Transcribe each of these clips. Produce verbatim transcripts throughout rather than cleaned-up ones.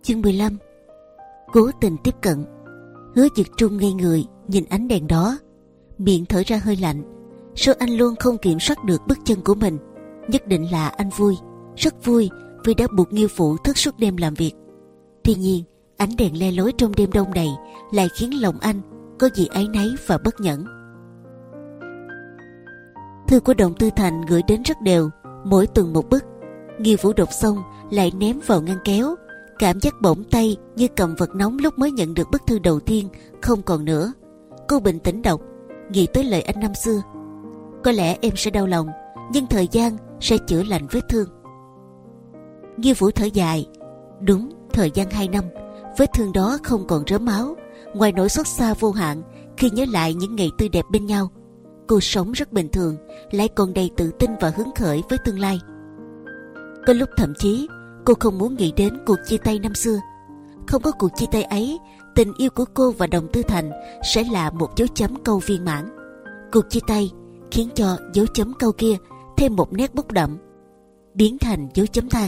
Chương mười lăm. Cố tình tiếp cận. Hứa Dực Trung ngây người nhìn ánh đèn đó, miệng thở ra hơi lạnh. Sao anh luôn không kiểm soát được bước chân của mình? Nhất định là anh vui, rất vui vì đã buộc Nghiêu Phụ thức suốt đêm làm việc. Tuy nhiên ánh đèn le lói trong đêm đông này lại khiến lòng anh có gì áy náy và bất nhẫn. Thư của Đồng Tư Thành gửi đến rất đều, mỗi tuần một bức. Nghiêu Phụ đọc xong lại ném vào ngăn kéo. Cảm giác bỗng tay như cầm vật nóng lúc mới nhận được bức thư đầu tiên không còn nữa. Cô bình tĩnh đọc, nghĩ tới lời anh năm xưa. Có lẽ em sẽ đau lòng, nhưng thời gian sẽ chữa lành vết thương. Nghiêu Phụ thở dài. Đúng, thời gian hai năm, vết thương đó không còn rớm máu. Ngoài nỗi xót xa vô hạn khi nhớ lại những ngày tươi đẹp bên nhau, cô sống rất bình thường, lại còn đầy tự tin và hứng khởi với tương lai. Có lúc thậm chí cô không muốn nghĩ đến cuộc chia tay năm xưa. Không có cuộc chia tay ấy, tình yêu của cô và Đồng Tư Thành sẽ là một dấu chấm câu viên mãn. Cuộc chia tay khiến cho dấu chấm câu kia thêm một nét bốc đậm, biến thành dấu chấm than.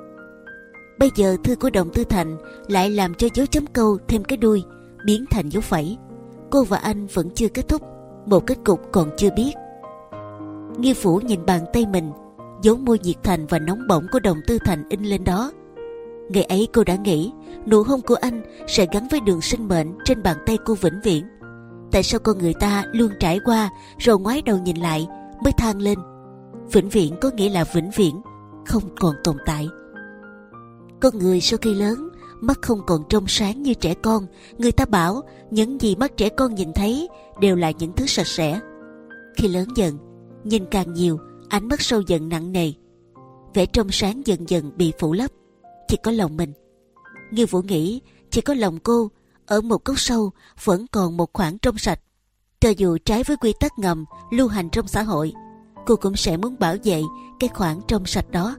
Bây giờ thư của Đồng Tư Thành lại làm cho dấu chấm câu thêm cái đuôi, biến thành dấu phẩy. Cô và anh vẫn chưa kết thúc, một kết cục còn chưa biết. Nghiêu Phụ nhìn bàn tay mình, dấu môi nhiệt thành và nóng bỏng của Đồng Tư Thành in lên đó. Ngày ấy cô đã nghĩ nụ hôn của anh sẽ gắn với đường sinh mệnh trên bàn tay cô vĩnh viễn. Tại sao con người ta luôn trải qua rồi ngoái đầu nhìn lại mới than lên? Vĩnh viễn có nghĩa là vĩnh viễn không còn tồn tại. Con người sau khi lớn, mắt không còn trong sáng như trẻ con. Người ta bảo những gì mắt trẻ con nhìn thấy đều là những thứ sạch sẽ. Khi lớn dần, nhìn càng nhiều, ánh mắt sâu dần nặng nề. Vẻ trong sáng dần dần bị phủ lấp, chỉ có lòng mình. Nghiêu Phụ nghĩ chỉ có lòng cô ở một góc sâu vẫn còn một khoảng trong sạch. Cho dù trái với quy tắc ngầm lưu hành trong xã hội, cô cũng sẽ muốn bảo vệ cái khoảng trong sạch đó.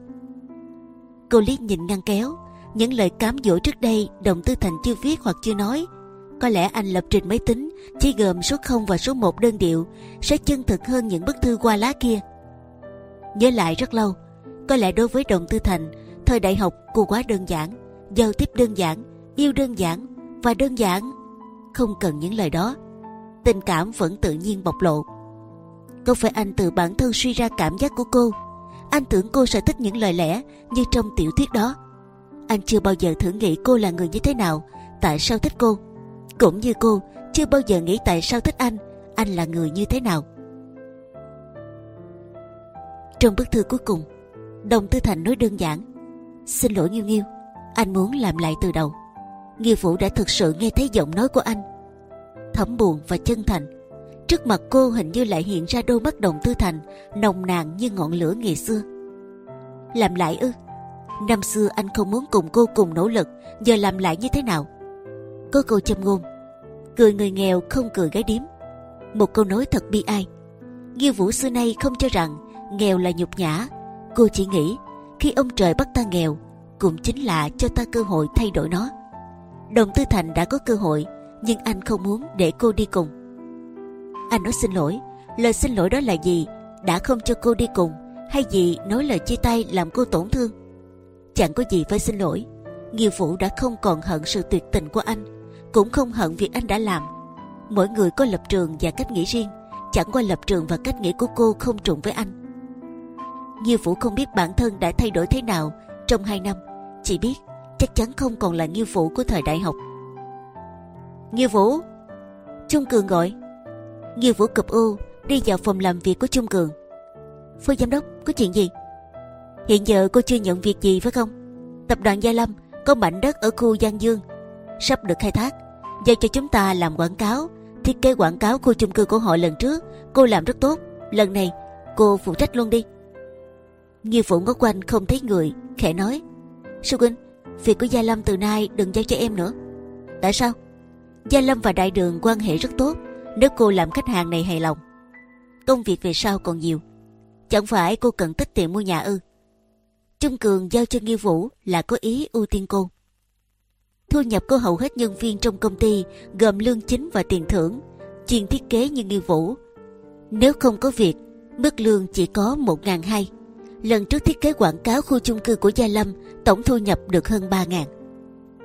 Cô liếc nhìn ngăn kéo, những lời cám dỗ trước đây Đồng Tư Thành chưa viết hoặc chưa nói. Có lẽ anh lập trình máy tính chỉ gồm số không và số một đơn điệu sẽ chân thực hơn những bức thư qua lá kia. Nhớ lại rất lâu, có lẽ đối với Đồng Tư Thành, thời đại học cô quá đơn giản, giao tiếp đơn giản, yêu đơn giản và đơn giản. Không cần những lời đó, tình cảm vẫn tự nhiên bộc lộ. Có phải anh từ bản thân suy ra cảm giác của cô? Anh tưởng cô sẽ thích những lời lẽ như trong tiểu thuyết đó. Anh chưa bao giờ thử nghĩ cô là người như thế nào, tại sao thích cô. Cũng như cô chưa bao giờ nghĩ tại sao thích anh, anh là người như thế nào. Trong bức thư cuối cùng, Đồng Tư Thành nói đơn giản: xin lỗi Nghiêu Nghiêu, anh muốn làm lại từ đầu. Nghiêu Phụ đã thực sự nghe thấy giọng nói của anh, thấm buồn và chân thành. Trước mặt cô hình như lại hiện ra đôi mắt Đồng Tư Thành nồng nàn như ngọn lửa ngày xưa. Làm lại ư? Năm xưa anh không muốn cùng cô cùng nỗ lực, giờ làm lại như thế nào? Có câu châm ngôn: cười người nghèo không cười gái điếm. Một câu nói thật bi ai. Nghiêu Vũ xưa nay không cho rằng nghèo là nhục nhã. Cô chỉ nghĩ khi ông trời bắt ta nghèo cũng chính là cho ta cơ hội thay đổi nó. Đồng Tư Thành đã có cơ hội, nhưng anh không muốn để cô đi cùng. Anh nói xin lỗi. Lời xin lỗi đó là gì? Đã không cho cô đi cùng, hay gì nói lời chia tay làm cô tổn thương? Chẳng có gì phải xin lỗi. Nghiêu Vũ đã không còn hận sự tuyệt tình của anh, cũng không hận việc anh đã làm. Mỗi người có lập trường và cách nghĩ riêng, chẳng qua lập trường và cách nghĩ của cô không trùng với anh. Nghiêu Vũ không biết bản thân đã thay đổi thế nào trong hai năm, chỉ biết chắc chắn không còn là Nghiêu Vũ của thời đại học. Nghiêu Vũ! Chung Cường gọi. Nghiêu Vũ cụp ô đi vào phòng làm việc của Chung Cường. Phó giám đốc, có chuyện gì? Hiện giờ cô chưa nhận việc gì phải không? Tập đoàn Gia Lâm có mảnh đất ở khu Giang Dương sắp được khai thác, giao cho chúng ta làm quảng cáo. Thiết kế quảng cáo khu chung cư của họ lần trước cô làm rất tốt, lần này cô phụ trách luôn đi. Nghiêu Phụ ngó quanh không thấy người, khẽ nói: Sư huynh, việc của Gia Lâm từ nay đừng giao cho em nữa. Tại sao? Gia Lâm và Đại Đường quan hệ rất tốt, nếu cô làm khách hàng này hài lòng, công việc về sau còn nhiều. Chẳng phải cô cần tích tiền mua nhà ư? Chung Cường giao cho Nghiêu Vũ là có ý ưu tiên cô. Thu nhập của hầu hết nhân viên trong công ty gồm lương chính và tiền thưởng. Chuyên thiết kế như Nghiêu Vũ, nếu không có việc, mức lương chỉ có một ngàn hai. Lần trước thiết kế quảng cáo khu chung cư của Gia Lâm, tổng thu nhập được hơn ba ngàn.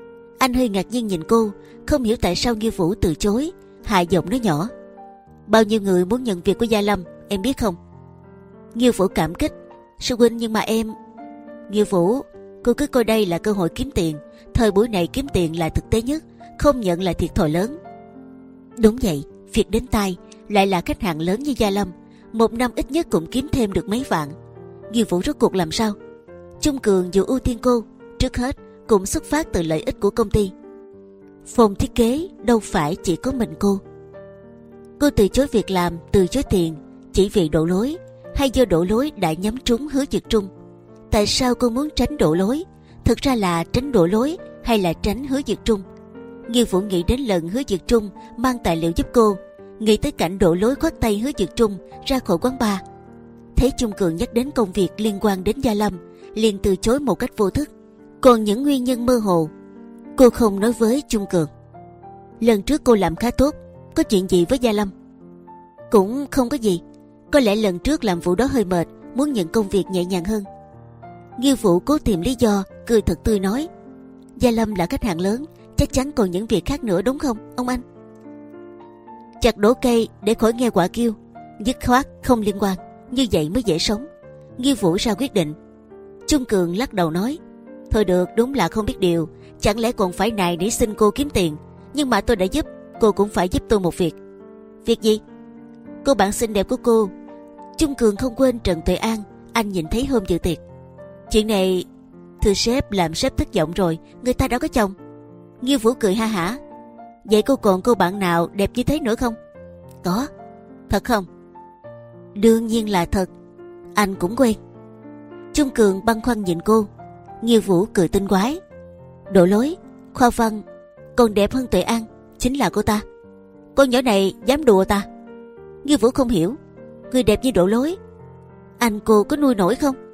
Anh hơi ngạc nhiên nhìn cô, không hiểu tại sao Nghiêu Vũ từ chối, hạ giọng nói nhỏ: bao nhiêu người muốn nhận việc của Gia Lâm, em biết không? Nghiêu Vũ cảm kích: sư huynh, nhưng mà em... Nghiêu Vũ, cô cứ coi đây là cơ hội kiếm tiền. Thời buổi này kiếm tiền là thực tế nhất, không nhận là thiệt thòi lớn. Đúng vậy, việc đến tay lại là khách hàng lớn như Gia Lâm, một năm ít nhất cũng kiếm thêm được mấy vạn. Nghiêu Vũ rốt cuộc làm sao? Chung Cường dù ưu tiên cô, trước hết cũng xuất phát từ lợi ích của công ty. Phòng thiết kế đâu phải chỉ có mình cô. Cô từ chối việc làm, từ chối tiền chỉ vì đổ lối, hay do đổ lối đã nhắm trúng Hứa Dực Trung? Tại sao cô muốn tránh đổ lối? Thực ra là tránh đổ lối hay là tránh Hứa Dực Trung? Nghiêu Vũ nghĩ đến lần Hứa Dực Trung mang tài liệu giúp cô, nghĩ tới cảnh đổ lối khoác tay Hứa Dực Trung ra khỏi quán bar. Thấy Chung Cường nhắc đến công việc liên quan đến Gia Lâm, liền từ chối một cách vô thức. Còn những nguyên nhân mơ hồ, cô không nói với Chung Cường. Lần trước cô làm khá tốt, có chuyện gì với Gia Lâm? Cũng không có gì, có lẽ lần trước làm vụ đó hơi mệt, muốn nhận công việc nhẹ nhàng hơn. Nghiêu Vũ cố tìm lý do, cười thật tươi nói: Gia Lâm là khách hàng lớn, chắc chắn còn những việc khác nữa đúng không ông anh? Chặt đổ cây để khỏi nghe quả kêu, dứt khoát không liên quan, như vậy mới dễ sống. Nghiêu Vũ ra quyết định. Chung Cường lắc đầu nói: thôi được, đúng là không biết điều, chẳng lẽ còn phải nài nỉ xin cô kiếm tiền? Nhưng mà tôi đã giúp, cô cũng phải giúp tôi một việc. Việc gì? Cô bạn xinh đẹp của cô. Chung Cường không quên Trần Tuệ An, anh nhìn thấy hôm dự tiệc. Chuyện này, thưa sếp, làm sếp thất vọng rồi, người ta đã có chồng. Nghiêu Vũ cười ha hả: vậy cô còn cô bạn nào đẹp như thế nữa không? Có. Thật không? Đương nhiên là thật, anh cũng quen. Chung Cường băn khoăn nhìn cô. Nghiêu Vũ cười tinh quái: Đổ lối, khoa văn, còn đẹp hơn Tuệ An, chính là cô ta. Con nhỏ này dám đùa ta. Nghiêu Vũ không hiểu, người đẹp như Đổ lối, anh cô có nuôi nổi không?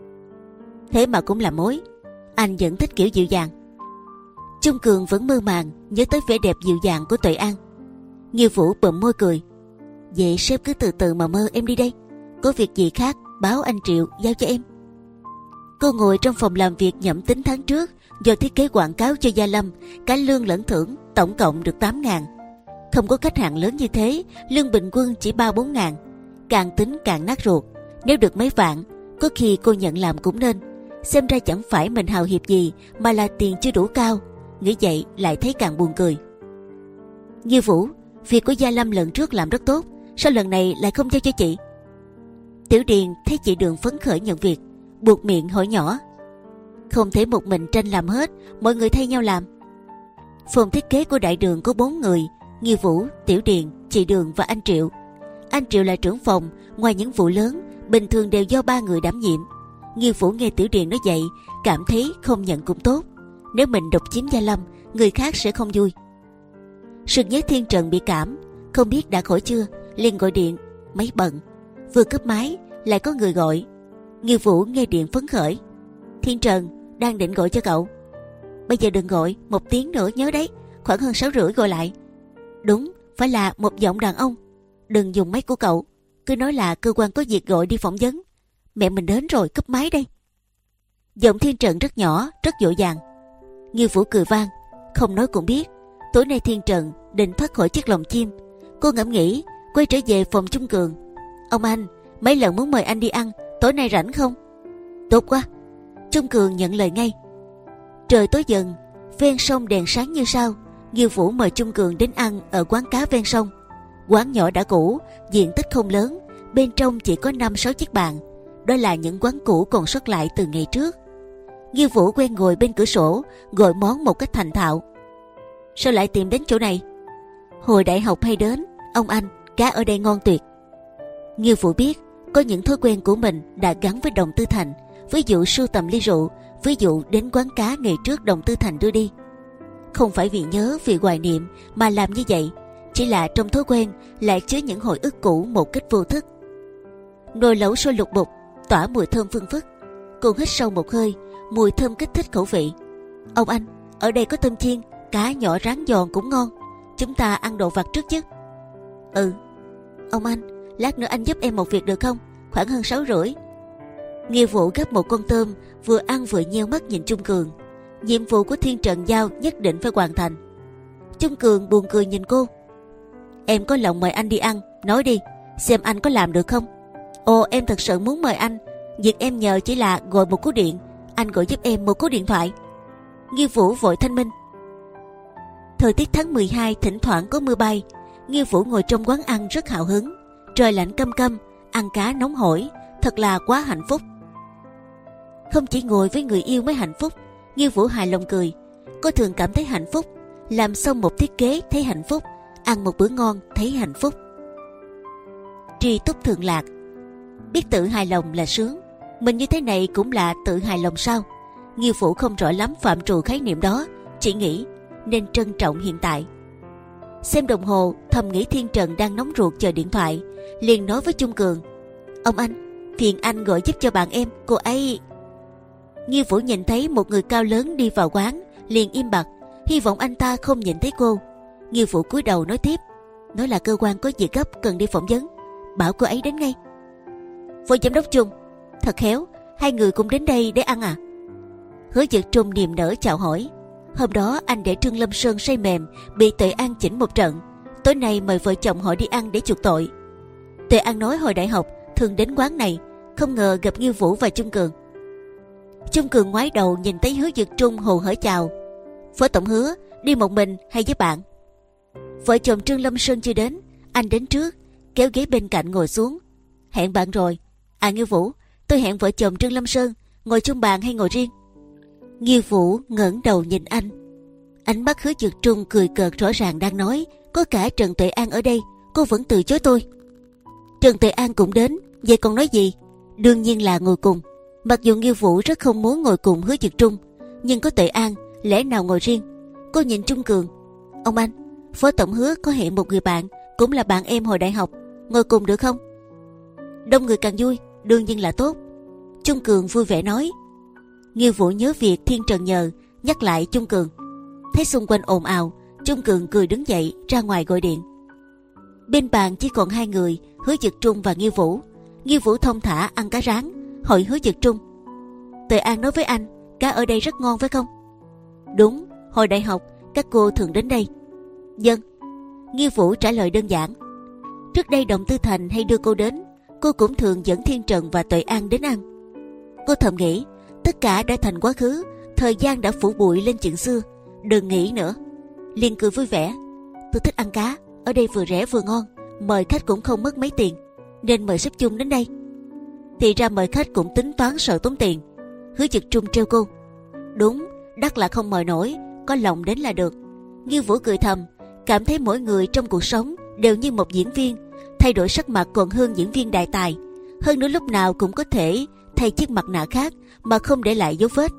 Thế mà cũng là mối, anh vẫn thích kiểu dịu dàng. Chung Cường vẫn mơ màng nhớ tới vẻ đẹp dịu dàng của Tuệ An. Nghiêu Vũ bậm môi cười: vậy sếp cứ từ từ mà mơ, em đi đây. Có việc gì khác báo anh Triệu giao cho em. Cô ngồi trong phòng làm việc nhẩm tính tháng trước do thiết kế quảng cáo cho Gia Lâm, cả lương lẫn thưởng tổng cộng được tám ngàn. Không có khách hàng lớn như thế, lương bình quân chỉ ba bốn ngàn. Càng tính càng nát ruột. Nếu được mấy vạn, có khi cô nhận làm cũng nên. Xem ra chẳng phải mình hào hiệp gì, mà là tiền chưa đủ cao. Nghĩ vậy lại thấy càng buồn cười. Như Vũ, việc của Gia Lâm lần trước làm rất tốt, sao lần này lại không giao cho chị? Tiểu Điền thấy chị Đường phấn khởi nhận việc, buộc miệng hỏi nhỏ: không thể một mình tranh làm hết, mọi người thay nhau làm. Phòng thiết kế của Đại Đường có bốn người: Nghiêu Vũ, Tiểu Điền, chị Đường và anh Triệu. Anh Triệu là trưởng phòng, ngoài những vụ lớn bình thường đều do ba người đảm nhiệm. Nghiêu Vũ nghe Tiểu Điền nói vậy, cảm thấy không nhận cũng tốt. Nếu mình độc chiếm Gia Lâm, người khác sẽ không vui. Sực nhớ Thiên Trần bị cảm, không biết đã khỏi chưa, liền gọi điện. Máy bận, vừa cúp máy lại có người gọi. Nghiêu Vũ nghe điện phấn khởi: Thiên Trần, đang định gọi cho cậu. Bây giờ đừng gọi, một tiếng nữa nhớ đấy, khoảng hơn sáu rưỡi gọi lại. Đúng, phải là một giọng đàn ông. Đừng dùng máy của cậu, cứ nói là cơ quan có việc gọi đi phỏng vấn. Mẹ mình đến rồi, cúp máy đây. Giọng Thiên Trần rất nhỏ, rất dội vàng. Nghiêu Vũ cười vang, không nói cũng biết tối nay Thiên Trần định thoát khỏi chiếc lồng chim. Cô ngẫm nghĩ, quay trở về phòng Chung Cường. Ông anh, mấy lần muốn mời anh đi ăn, tối nay rảnh không? Tốt quá. Chung Cường nhận lời ngay. Trời tối dần, ven sông đèn sáng như sao. Nghiêu Vũ mời Chung Cường đến ăn ở quán cá ven sông. Quán nhỏ đã cũ, diện tích không lớn, bên trong chỉ có năm sáu chiếc bàn. Đó là những quán cũ còn sót lại từ ngày trước. Nghiêu Vũ quen ngồi bên cửa sổ, gọi món một cách thành thạo. Sao lại tìm đến chỗ này? Hồi đại học hay đến, ông anh, cá ở đây ngon tuyệt. Nghiêu Vũ biết có những thói quen của mình đã gắn với Đồng Tư Thành, ví dụ sưu tầm ly rượu, ví dụ đến quán cá ngày trước Đồng Tư Thành đưa đi. Không phải vì nhớ, vì hoài niệm mà làm như vậy, chỉ là trong thói quen lại chứa những hồi ức cũ một cách vô thức. Nồi lẩu sôi lục bục, tỏa mùi thơm phương phức. Cô hít sâu một hơi, mùi thơm kích thích khẩu vị. Ông anh, ở đây có tôm chiên, cá nhỏ rán giòn cũng ngon. Chúng ta ăn đồ vặt trước chứ? Ừ. Ông anh, lát nữa anh giúp em một việc được không? Khoảng hơn sáu rưỡi. Nghiêu Vũ gắp một con tôm, vừa ăn vừa nheo mắt nhìn Chung Cường. Nhiệm vụ của Thiên Trần giao nhất định phải hoàn thành. Chung Cường buồn cười nhìn cô. Em có lòng mời anh đi ăn, nói đi, xem anh có làm được không? Ồ, em thật sự muốn mời anh. Việc em nhờ chỉ là gọi một cú điện, anh gọi giúp em một cú điện thoại. Nghiêu Vũ vội thanh minh. Thời tiết tháng mười hai thỉnh thoảng có mưa bay. Nghiêu Vũ ngồi trong quán ăn rất hào hứng. Trời lạnh căm căm, ăn cá nóng hổi, thật là quá hạnh phúc. Không chỉ ngồi với người yêu mới hạnh phúc, Nghiêu Vũ hài lòng cười. Cô thường cảm thấy hạnh phúc, làm xong một thiết kế thấy hạnh phúc, ăn một bữa ngon thấy hạnh phúc. Tri túc thường lạc, biết tự hài lòng là sướng. Mình như thế này cũng là tự hài lòng sao? Nghiêu Vũ không rõ lắm phạm trù khái niệm đó, chỉ nghĩ nên trân trọng hiện tại. Xem đồng hồ, thầm nghĩ Thiên Trần đang nóng ruột chờ điện thoại, liền nói với Chung Cường: Ông anh, phiền anh gọi giúp cho bạn em, cô ấy. Nghiêu Vũ nhìn thấy một người cao lớn đi vào quán, liền im bặt, hy vọng anh ta không nhìn thấy cô. Nghiêu Vũ cúi đầu nói tiếp: Nói là cơ quan có việc gấp cần đi phỏng vấn, bảo cô ấy đến ngay. Phó giám đốc Chung, thật khéo, hai người cũng đến đây để ăn à? Hứa Dực Trung niềm nở chào hỏi. Hôm đó anh để Trương Lâm Sơn say mềm, bị Tuệ An chỉnh một trận. Tối nay mời vợ chồng họ đi ăn để chuộc tội. Tuệ An nói hồi đại học thường đến quán này, không ngờ gặp Nghiêu Vũ và Chung Cường. Chung Cường ngoái đầu nhìn thấy Hứa Dực Trung hồ hởi chào. Phó tổng Hứa, đi một mình hay với bạn? Vợ chồng Trương Lâm Sơn chưa đến, anh đến trước, kéo ghế bên cạnh ngồi xuống. Hẹn bạn rồi. À Nghiêu Vũ, tôi hẹn vợ chồng Trương Lâm Sơn, ngồi chung bàn hay ngồi riêng? Nghiêu Vũ ngẩng đầu nhìn anh, ánh mắt Hứa Dực Trung cười cợt rõ ràng đang nói, có cả Trần Tuệ An ở đây, cô vẫn từ chối tôi. Trần Tuệ An cũng đến, vậy còn nói gì? Đương nhiên là ngồi cùng. Mặc dù Nghiêu Vũ rất không muốn ngồi cùng Hứa Dực Trung, nhưng có Tuệ An, lẽ nào ngồi riêng? Cô nhìn Chung Cường: Ông anh, Phó tổng Hứa có hẹn một người bạn, cũng là bạn em hồi đại học, ngồi cùng được không? Đông người càng vui, đương nhiên là tốt. Chung Cường vui vẻ nói. Nghiêu Vũ nhớ việc Thiên Trần nhờ, nhắc lại Chung Cường. Thấy xung quanh ồn ào, Chung Cường cười đứng dậy ra ngoài gọi điện. Bên bàn chỉ còn hai người, Hứa Dực Trung và Nghiêu Vũ. Nghiêu Vũ thông thả ăn cá rán, hỏi Hứa Dực Trung: Tuệ An nói với anh, cá ở đây rất ngon phải không? Đúng, hồi đại học các cô thường đến đây. Vâng. Nghiêu Vũ trả lời đơn giản. Trước đây Động Tư Thành hay đưa cô đến, cô cũng thường dẫn Thiên Trần và Tuệ An đến ăn. Cô thầm nghĩ, tất cả đã thành quá khứ, thời gian đã phủ bụi lên chuyện xưa, đừng nghĩ nữa. Liền cười vui vẻ: Tôi thích ăn cá, ở đây vừa rẻ vừa ngon, mời khách cũng không mất mấy tiền, nên mời sếp Chung đến đây. Thì ra mời khách cũng tính toán sợ tốn tiền. Hứa Dực Trung trêu cô: Đúng, đắt là không mời nổi, có lòng đến là được. Nghiêu Vũ cười thầm, cảm thấy mỗi người trong cuộc sống đều như một diễn viên, thay đổi sắc mặt còn hơn diễn viên đại tài. Hơn nữa lúc nào cũng có thể thay chiếc mặt nạ khác mà không để lại dấu vết.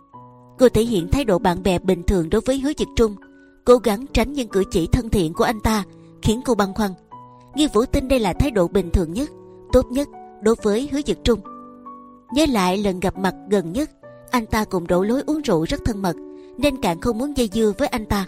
Cô thể hiện thái độ bạn bè bình thường đối với Hứa Dực Trung, cố gắng tránh những cử chỉ thân thiện của anh ta, khiến cô băn khoăn. Nghiêu Vũ tin đây là thái độ bình thường nhất, tốt nhất đối với Hứa Dực Trung. Nhớ lại lần gặp mặt gần nhất, anh ta cùng Đỗ Lối uống rượu rất thân mật, nên càng không muốn dây dưa với anh ta.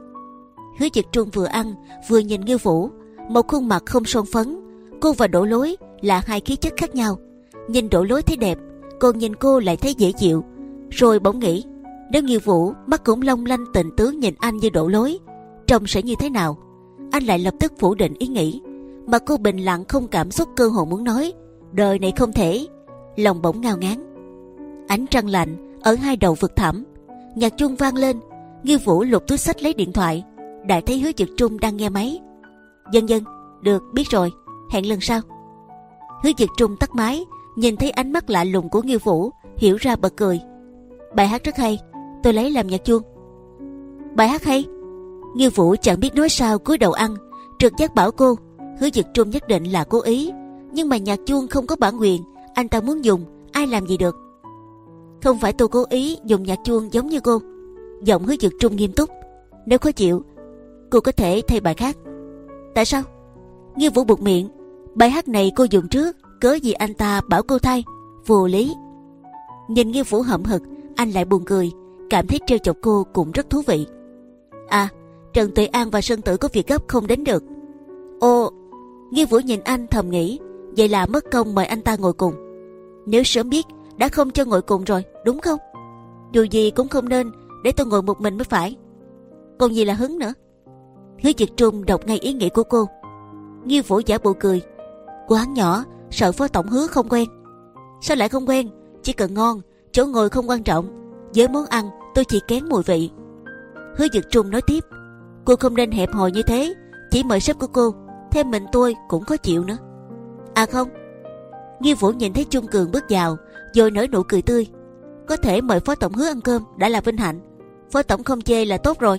Hứa Dực Trung vừa ăn vừa nhìn Nghiêu Vũ, một khuôn mặt không son phấn. Cô và Đỗ Lối là hai khí chất khác nhau. Nhìn Đỗ Lối thấy đẹp, còn nhìn cô lại thấy dễ chịu. Rồi bỗng nghĩ, nếu Nghiêu Vũ mắt cũng long lanh tình tướng nhìn anh như Đỗ Lối, trông sẽ như thế nào? Anh lại lập tức phủ định ý nghĩ, mà cô bình lặng không cảm xúc, cơ hồ muốn nói đời này không thể. Lòng bỗng ngao ngán. Ánh trăng lạnh ở hai đầu vực thẳm, nhạc chuông vang lên. Nghiêu Vũ lục túi xách lấy điện thoại, đã thấy Hứa Dực Trung đang nghe máy. Dân dân, được, biết rồi, hẹn lần sau. Hứa Dực Trung tắt máy, nhìn thấy ánh mắt lạ lùng của Nghiêu Vũ, hiểu ra bật cười. Bài hát rất hay, tôi lấy làm nhạc chuông. Bài hát hay? Nghiêu Vũ chẳng biết nói sao, cúi đầu ăn, trực giác bảo cô Hứa Dực Trung nhất định là cố ý. Nhưng mà nhạc chuông không có bản quyền, anh ta muốn dùng, ai làm gì được. Không phải tôi cố ý dùng nhạc chuông giống như cô. Giọng Hứa Dực Trung nghiêm túc. Nếu khó chịu, cô có thể thay bài khác. Tại sao? Nghiêu Vũ buột miệng. Bài hát này cô dùng trước, cớ gì anh ta bảo cô thay? Vô lý. Nhìn Nghiêu Vũ hậm hực, anh lại buồn cười, cảm thấy trêu chọc cô cũng rất thú vị. À, Trần Tuệ An và Sơn Tử có việc gấp không đến được. Ồ. Nghiêu Vũ nhìn anh thầm nghĩ, vậy là mất công mời anh ta ngồi cùng. Nếu sớm biết đã không cho ngồi cùng rồi, đúng không? Dù gì cũng không nên để tôi ngồi một mình mới phải. Còn gì là hứng nữa. Hứa Dực Trung đọc ngay ý nghĩ của cô. Nghiêu Vũ giả bộ cười. Quán nhỏ, sợ phó tổng Hứa không quen. Sao lại không quen? Chỉ cần ngon, chỗ ngồi không quan trọng. Với món ăn tôi chỉ kén mùi vị. Hứa Dực Trung nói tiếp. Cô không nên hẹp hòi như thế. Chỉ mời sếp của cô, thêm mình tôi cũng khó chịu nữa. À không. Nghiêu Vũ nhìn thấy Chung Cường bước vào, rồi nở nụ cười tươi. Có thể mời phó tổng Hứa ăn cơm đã là vinh hạnh. Phó tổng không chê là tốt rồi.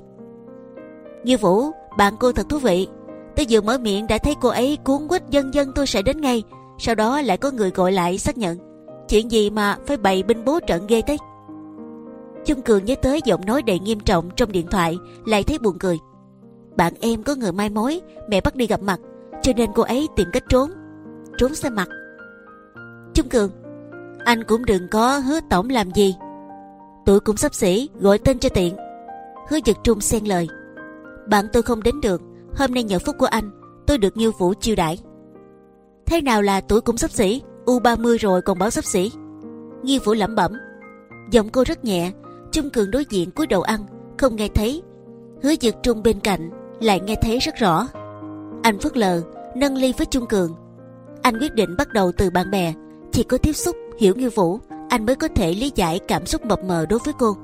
Nghiêu Vũ, bạn cô thật thú vị. Tôi vừa mở miệng đã thấy cô ấy cuốn quýt dân dân tôi sẽ đến ngay. Sau đó lại có người gọi lại xác nhận. Chuyện gì mà phải bày binh bố trận ghê thế. Chung Cường nhớ tới giọng nói đầy nghiêm trọng trong điện thoại, lại thấy buồn cười. Bạn em có người mai mối, mẹ bắt đi gặp mặt, cho nên cô ấy tìm cách trốn. Trốn xa mặt. Chung Cường, anh cũng đừng có Hứa tổng làm gì. Tuổi cũng sắp xỉ, gọi tên cho tiện. Hứa Dực Trung xen lời. Bạn tôi không đến được. Hôm nay nhờ phúc của anh, tôi được Nghiêu Vũ chiêu đãi. Thế nào là tuổi cũng sắp xỉ? U ba mươi rồi còn bảo sắp xỉ. Nghiêu Vũ lẩm bẩm. Giọng cô rất nhẹ. Chung Cường đối diện cúi đầu ăn, không nghe thấy. Hứa Dực Trung bên cạnh lại nghe thấy rất rõ. Anh phớt lờ, nâng ly với Chung Cường. Anh quyết định bắt đầu từ bạn bè. Chỉ có tiếp xúc, hiểu Nghiêu Vũ, anh mới có thể lý giải cảm xúc mập mờ đối với cô.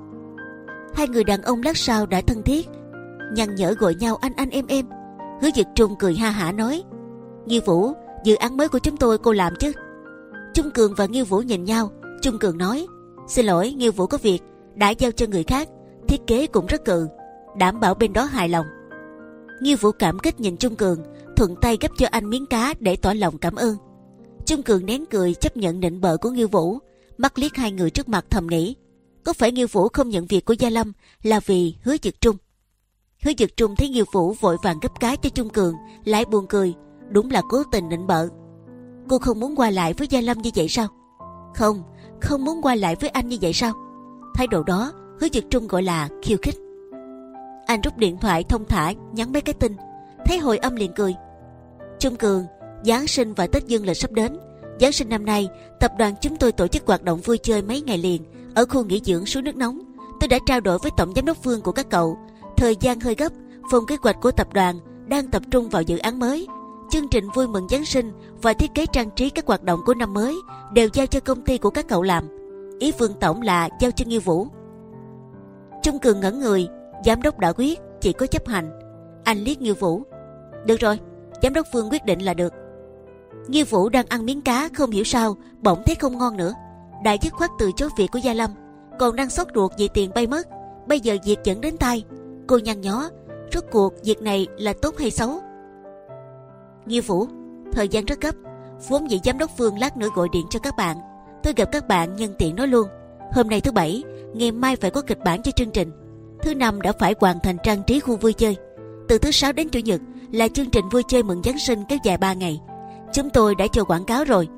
Hai người đàn ông lát sau đã thân thiết, nhăn nhở gọi nhau anh anh em em. Hứa Dực Trung cười ha hả nói. Nghiêu Vũ, dự án mới của chúng tôi cô làm chứ? Chung Cường và Nghiêu Vũ nhìn nhau. Chung Cường nói. Xin lỗi, Nghiêu Vũ có việc đã giao cho người khác, thiết kế cũng rất cừ, đảm bảo bên đó hài lòng. Nghiêu Vũ cảm kích nhìn Chung Cường, thuận tay gấp cho anh miếng cá để tỏ lòng cảm ơn. Chung Cường nén cười chấp nhận nịnh bợ của Nghiêu Vũ, mắt liếc hai người trước mặt thầm nghĩ. Có phải Nghiêu Vũ không nhận việc của Gia Lâm là vì Hứa Dực Trung? Hứa Dực Trung thấy Nghiêu Vũ vội vàng gấp cá cho Chung Cường, lại buồn cười. Đúng là cố tình nịnh bợ. Cô không muốn qua lại với Gia Lâm như vậy sao? Không, không muốn qua lại với anh như vậy sao? Thái độ đó Hứa Dực Trung gọi là khiêu khích. Anh rút điện thoại thông thả nhắn mấy cái tin, thấy hồi âm liền cười. Chung Cường, Giáng sinh và Tết Dương lịch sắp đến. Giáng sinh năm nay, tập đoàn chúng tôi tổ chức hoạt động vui chơi mấy ngày liền ở khu nghỉ dưỡng suối nước nóng. Tôi đã trao đổi với tổng giám đốc Phương của các cậu. Thời gian hơi gấp, phòng kế hoạch của tập đoàn đang tập trung vào dự án mới. Chương trình vui mừng Giáng sinh và thiết kế trang trí các hoạt động của năm mới đều giao cho công ty của các cậu làm. Ý Phương tổng là giao cho Nghiêu Vũ. Chung Cường ngẩn người. Giám đốc đã quyết, chỉ có chấp hành. Anh liếc Nghiêu Vũ. Được rồi, giám đốc Phương quyết định là được. Nghiêu Vũ đang ăn miếng cá, không hiểu sao bỗng thấy không ngon nữa. Đại dứt khoát từ chối việc của Gia Lâm, còn đang sốt ruột vì tiền bay mất. Bây giờ việc dẫn đến tay, cô nhăn nhó. Rốt cuộc việc này là tốt hay xấu? Nghiêu Vũ, thời gian rất gấp, vốn dĩ giám đốc Phương lát nữa gọi điện cho các bạn. Tôi gặp các bạn nhân tiện nói luôn. Hôm nay thứ bảy, ngày mai phải có kịch bản cho chương trình. Thứ năm đã phải hoàn thành trang trí khu vui chơi. Từ thứ sáu đến chủ nhật là chương trình vui chơi mừng Giáng sinh kéo dài ba ngày. Chúng tôi đã cho quảng cáo rồi.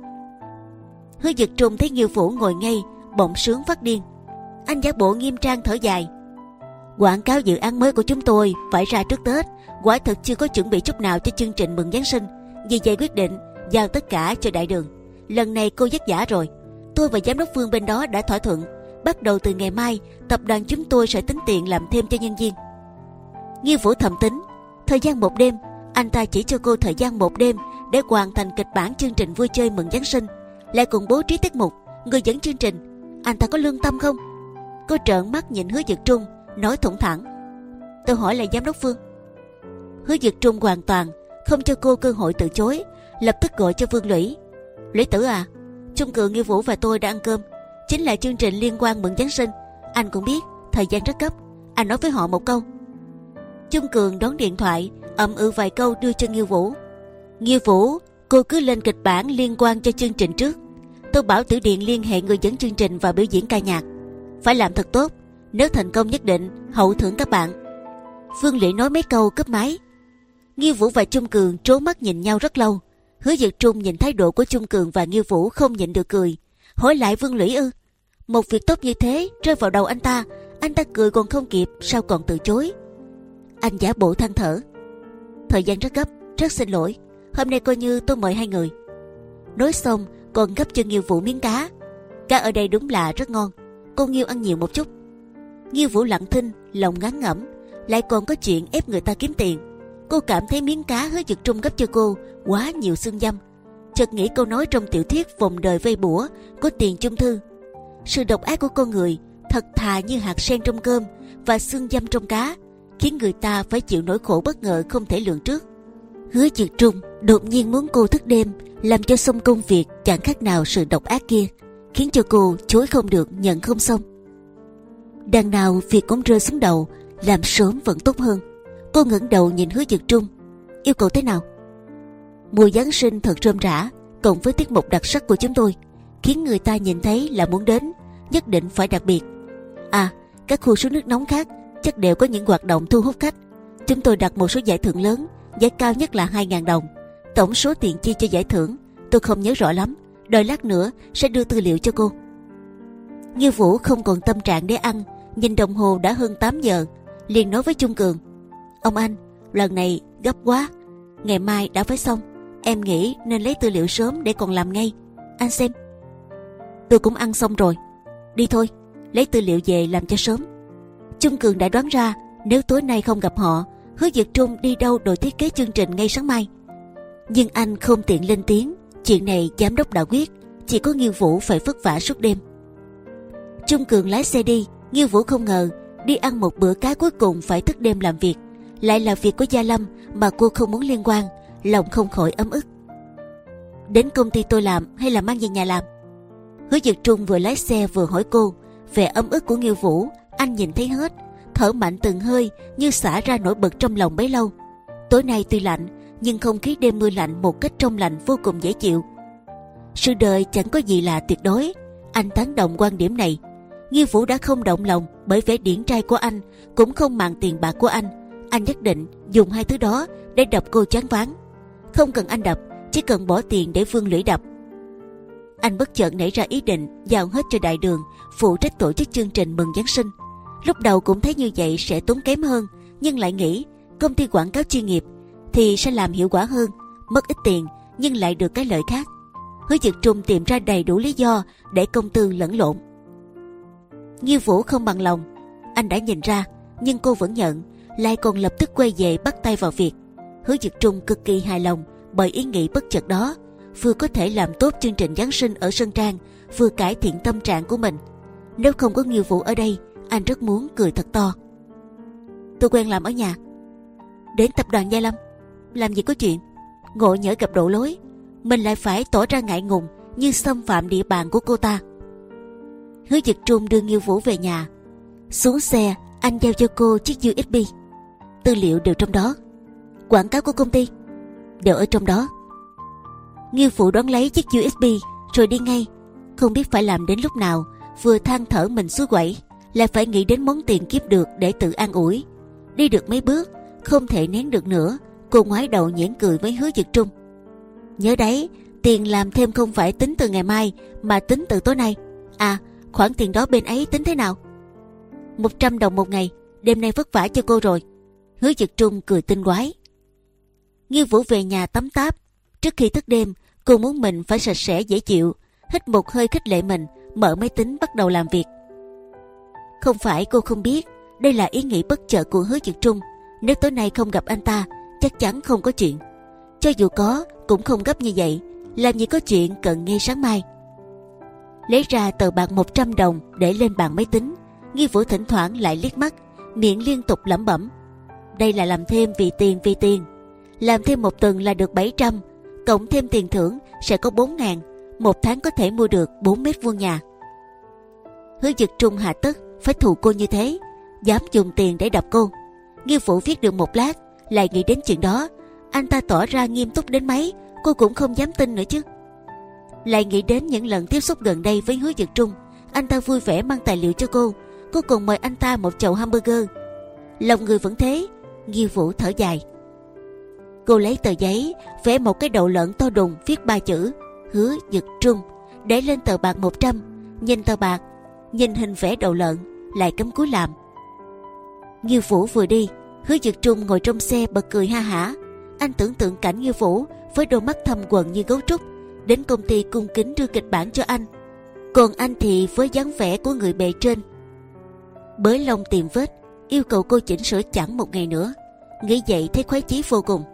Hứa Dực Trung thấy Nghiêu Vũ ngồi ngay, bỗng sướng phát điên. Anh giả bộ nghiêm trang thở dài. Quảng cáo dự án mới của chúng tôi phải ra trước Tết, quả thực chưa có chuẩn bị chút nào cho chương trình mừng Giáng sinh. Vì vậy quyết định giao tất cả cho đại đường. Lần này cô vất vả rồi. Tôi và giám đốc Phương bên đó đã thỏa thuận, bắt đầu từ ngày mai tập đoàn chúng tôi sẽ tính tiền làm thêm cho nhân viên. Nghiêu Vũ thầm tính, thời gian một đêm. Anh ta chỉ cho cô thời gian một đêm để hoàn thành kịch bản chương trình vui chơi mừng Giáng sinh, lại cùng bố trí tiết mục, người dẫn chương trình. Anh ta có lương tâm không? Cô trợn mắt nhìn Hứa Dực Trung, nói thủng thẳng. Tôi hỏi là giám đốc Phương. Hứa Dực Trung hoàn toàn không cho cô cơ hội từ chối, lập tức gọi cho Vương Lũy. Lũy tử à, Chung Cường, Nghiêu Vũ và tôi đã ăn cơm, chính là chương trình liên quan mừng Giáng sinh. Anh cũng biết thời gian rất gấp, anh nói với họ một câu. Chung Cường đón điện thoại, ậm ừ vài câu đưa cho Nghiêu Vũ. Nghiêu Vũ, cô cứ lên kịch bản liên quan cho chương trình trước. Tôi bảo Tử Điện liên hệ người dẫn chương trình và biểu diễn ca nhạc. Phải làm thật tốt, nếu thành công nhất định hậu thưởng các bạn. Vương Lũy nói mấy câu cúp máy. Nghiêu Vũ và Chung Cường trố mắt nhìn nhau rất lâu. Hứa Dực Trung nhìn thái độ của Chung Cường và Nghiêu Vũ không nhịn được cười. Hỏi lại Vương Lũy ư? Một việc tốt như thế rơi vào đầu anh ta, anh ta cười còn không kịp, sao còn từ chối? Anh giả bộ than thở. Thời gian rất gấp, rất xin lỗi. Hôm nay coi như tôi mời hai người. Nói xong còn gấp cho Nghiêu Vũ miếng cá. Cá ở đây đúng là rất ngon, cô Nghiêu ăn nhiều một chút. Nghiêu Vũ lặng thinh, lòng ngán ngẩm, lại còn có chuyện ép người ta kiếm tiền. Cô cảm thấy miếng cá Hứa Dực Trung gấp cho cô quá nhiều xương dâm. Chợt nghĩ câu nói trong tiểu thuyết vòng đời vây bủa có tiền chung thư. Sự độc ác của con người thật thà như hạt sen trong cơm và xương dâm trong cá, khiến người ta phải chịu nỗi khổ bất ngờ không thể lường trước. Hứa Dực Trung đột nhiên muốn cô thức đêm làm cho xong công việc chẳng khác nào sự độc ác kia, khiến cho cô chối không được nhận không xong. Đằng nào việc cũng rơi xuống đầu, làm sớm vẫn tốt hơn. Cô ngẩng đầu nhìn Hứa Dực Trung, yêu cầu thế nào? Mùa Giáng sinh thật rôm rã, cộng với tiết mục đặc sắc của chúng tôi, khiến người ta nhìn thấy là muốn đến, nhất định phải đặc biệt. À, các khu suối nước nóng khác chắc đều có những hoạt động thu hút khách. Chúng tôi đặt một số giải thưởng lớn, giải cao nhất là hai nghìn đồng. Tổng số tiền chi cho giải thưởng tôi không nhớ rõ lắm, đợi lát nữa sẽ đưa tư liệu cho cô. Nghiêu Vũ không còn tâm trạng để ăn, nhìn đồng hồ đã hơn tám giờ, liền nói với Chung Cường: ông anh, lần này gấp quá, ngày mai đã phải xong. Em nghĩ nên lấy tư liệu sớm để còn làm ngay. Anh xem. Tôi cũng ăn xong rồi, đi thôi, lấy tư liệu về làm cho sớm. Chung Cường đã đoán ra nếu tối nay không gặp họ, Hứa Dực Trung đi đâu đội thiết kế chương trình ngay sáng mai. Nhưng anh không tiện lên tiếng, chuyện này giám đốc đã quyết, chỉ có Nghiêu Vũ phải vất vả suốt đêm. Chung Cường lái xe đi. Nghiêu Vũ không ngờ đi ăn một bữa cá cuối cùng phải thức đêm làm việc, lại là việc của Gia Lâm mà cô không muốn liên quan, lòng không khỏi ấm ức. Đến công ty tôi làm hay là mang về nhà làm? Hứa Dực Trung vừa lái xe vừa hỏi cô. Vẻ ấm ức của Nghiêu Vũ anh nhìn thấy hết, thở mạnh từng hơi như xả ra nỗi bực trong lòng bấy lâu. Tối nay tuy lạnh, nhưng không khí đêm mưa lạnh một cách trong lành vô cùng dễ chịu. Sự đời chẳng có gì là tuyệt đối, anh tán đồng quan điểm này. Nghiêu Vũ đã không động lòng bởi vẻ điển trai của anh, cũng không màng tiền bạc của anh. Anh nhất định dùng hai thứ đó để đập cô choáng váng. Không cần anh đập, chỉ cần bỏ tiền để Vương Lũy đập. Anh bất chợt nảy ra ý định giao hết cho Đại Đường phụ trách tổ chức chương trình mừng Giáng sinh. Lúc đầu cũng thấy như vậy sẽ tốn kém hơn, nhưng lại nghĩ công ty quảng cáo chuyên nghiệp thì sẽ làm hiệu quả hơn, mất ít tiền nhưng lại được cái lợi khác. Hứa Dực Trung tìm ra đầy đủ lý do để công tư lẫn lộn. Nghiêu Vũ không bằng lòng, anh đã nhìn ra, nhưng cô vẫn nhận, lại còn lập tức quay về bắt tay vào việc. Hứa Dực Trung cực kỳ hài lòng bởi ý nghĩ bất chợt đó, vừa có thể làm tốt chương trình Giáng sinh ở Sơn Trang, vừa cải thiện tâm trạng của mình. Nếu không có Nghiêu Vũ ở đây, anh rất muốn cười thật to. Tôi quen làm ở nhà. Đến tập đoàn Gia Lâm làm gì có chuyện, ngộ nhỡ gặp độ lối, mình lại phải tỏ ra ngại ngùng như xâm phạm địa bàn của cô ta. Hứa Dực Trung đưa Nghiêu Vũ về nhà. Xuống xe, anh giao cho cô chiếc u ét bê. Tư liệu đều trong đó, quảng cáo của công ty đều ở trong đó. Nghiêu Vũ đón lấy chiếc u ét bê rồi đi ngay. Không biết phải làm đến lúc nào, vừa than thở mình suối quẩy, lại phải nghĩ đến món tiền kiếm được để tự an ủi. Đi được mấy bước, không thể nén được nữa, cô ngoái đầu nhoẻn cười với Hứa Dực Trung. Nhớ đấy, tiền làm thêm không phải tính từ ngày mai mà tính từ tối nay. À, khoản tiền đó bên ấy tính thế nào? Một trăm đồng một ngày, đêm nay vất vả cho cô rồi. Hứa Dực Trung cười tinh quái. Nghiêu Vũ về nhà tắm táp. Trước khi thức đêm, cô muốn mình phải sạch sẽ dễ chịu. Hít một hơi khích lệ mình, mở máy tính bắt đầu làm việc. Không phải cô không biết, đây là ý nghĩ bất chợt của Hứa Dực Trung. Nếu tối nay không gặp anh ta, chắc chắn không có chuyện. Cho dù có, cũng không gấp như vậy. Làm gì có chuyện cần ngay sáng mai. Lấy ra tờ bạc một trăm đồng để lên bàn máy tính. Nghiêu Vũ thỉnh thoảng lại liếc mắt, miệng liên tục lẩm bẩm. Đây là làm thêm vì tiền vì tiền. Làm thêm một tuần là được bảy trăm, cộng thêm tiền thưởng sẽ có bốn ngàn. Một tháng có thể mua được bốn mét vuông nhà. Hứa Dực Trung hà tất phải thù cô như thế, dám dùng tiền để đập cô. Nghiêu Vũ viết được một lát, lại nghĩ đến chuyện đó. Anh ta tỏ ra nghiêm túc đến mấy, cô cũng không dám tin nữa chứ. Lại nghĩ đến những lần tiếp xúc gần đây với Hứa Dực Trung, anh ta vui vẻ mang tài liệu cho cô. Cô còn mời anh ta một chầu hamburger. Lòng người vẫn thế. Nghiêu Vũ thở dài. Cô lấy tờ giấy vẽ một cái đầu lợn to đùng, viết ba chữ Hứa Dực Trung, để lên tờ bạc một trăm. Nhìn tờ bạc, nhìn hình vẽ đầu lợn, lại cắm cúi làm. Nghiêu Vũ vừa đi, Hứa Dực Trung ngồi trong xe bật cười ha hả. Anh tưởng tượng cảnh Nghiêu Vũ với đôi mắt thâm quầng như gấu trúc đến công ty cung kính đưa kịch bản cho anh, còn anh thì với dáng vẻ của người bề trên. bới lông tìm vết, yêu cầu cô chỉnh sửa chẳng một ngày nữa. Nghĩ vậy thấy khoái chí vô cùng.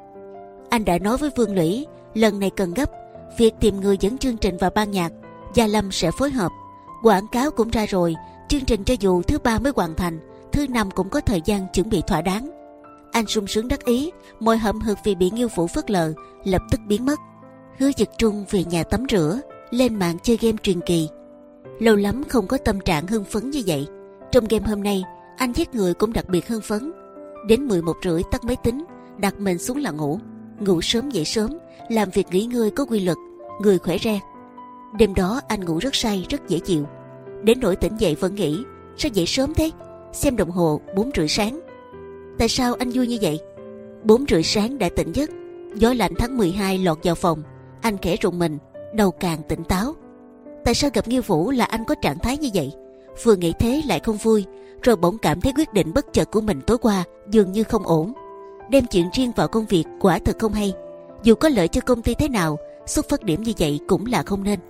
Anh đã nói với Vương Lũy lần này cần gấp, việc tìm người dẫn chương trình vào ban nhạc, Gia Lâm sẽ phối hợp. Quảng cáo cũng ra rồi, chương trình cho dù thứ ba mới hoàn thành, thứ năm cũng có thời gian chuẩn bị thỏa đáng. Anh sung sướng đắc ý, mọi hậm hực vì bị Nghiêu Vũ phớt lờ lập tức biến mất. Hứa Dực Trung về nhà tắm rửa, lên mạng chơi game truyền kỳ. Lâu lắm không có tâm trạng hưng phấn như vậy. Trong game hôm nay, anh giết người cũng đặc biệt hưng phấn. Đến mười một rưỡi tắt máy tính, đặt mình xuống là ngủ. Ngủ sớm dậy sớm, làm việc nghỉ ngơi có quy luật, người khỏe re. Đêm đó anh ngủ rất say, rất dễ chịu. Đến nỗi tỉnh dậy vẫn nghĩ sao dậy sớm thế. Xem đồng hồ bốn rưỡi sáng. Tại sao anh vui như vậy? Bốn rưỡi sáng đã tỉnh giấc, gió lạnh tháng mười hai lọt vào phòng. Anh khẽ rùng mình, đầu càng tỉnh táo. Tại sao gặp Nghiêu Vũ là anh có trạng thái như vậy? Vừa nghĩ thế lại không vui, rồi bỗng cảm thấy quyết định bất chợt của mình tối qua dường như không ổn. Đem chuyện riêng vào công việc quả thật không hay. Dù có lợi cho công ty thế nào, xuất phát điểm như vậy cũng là không nên.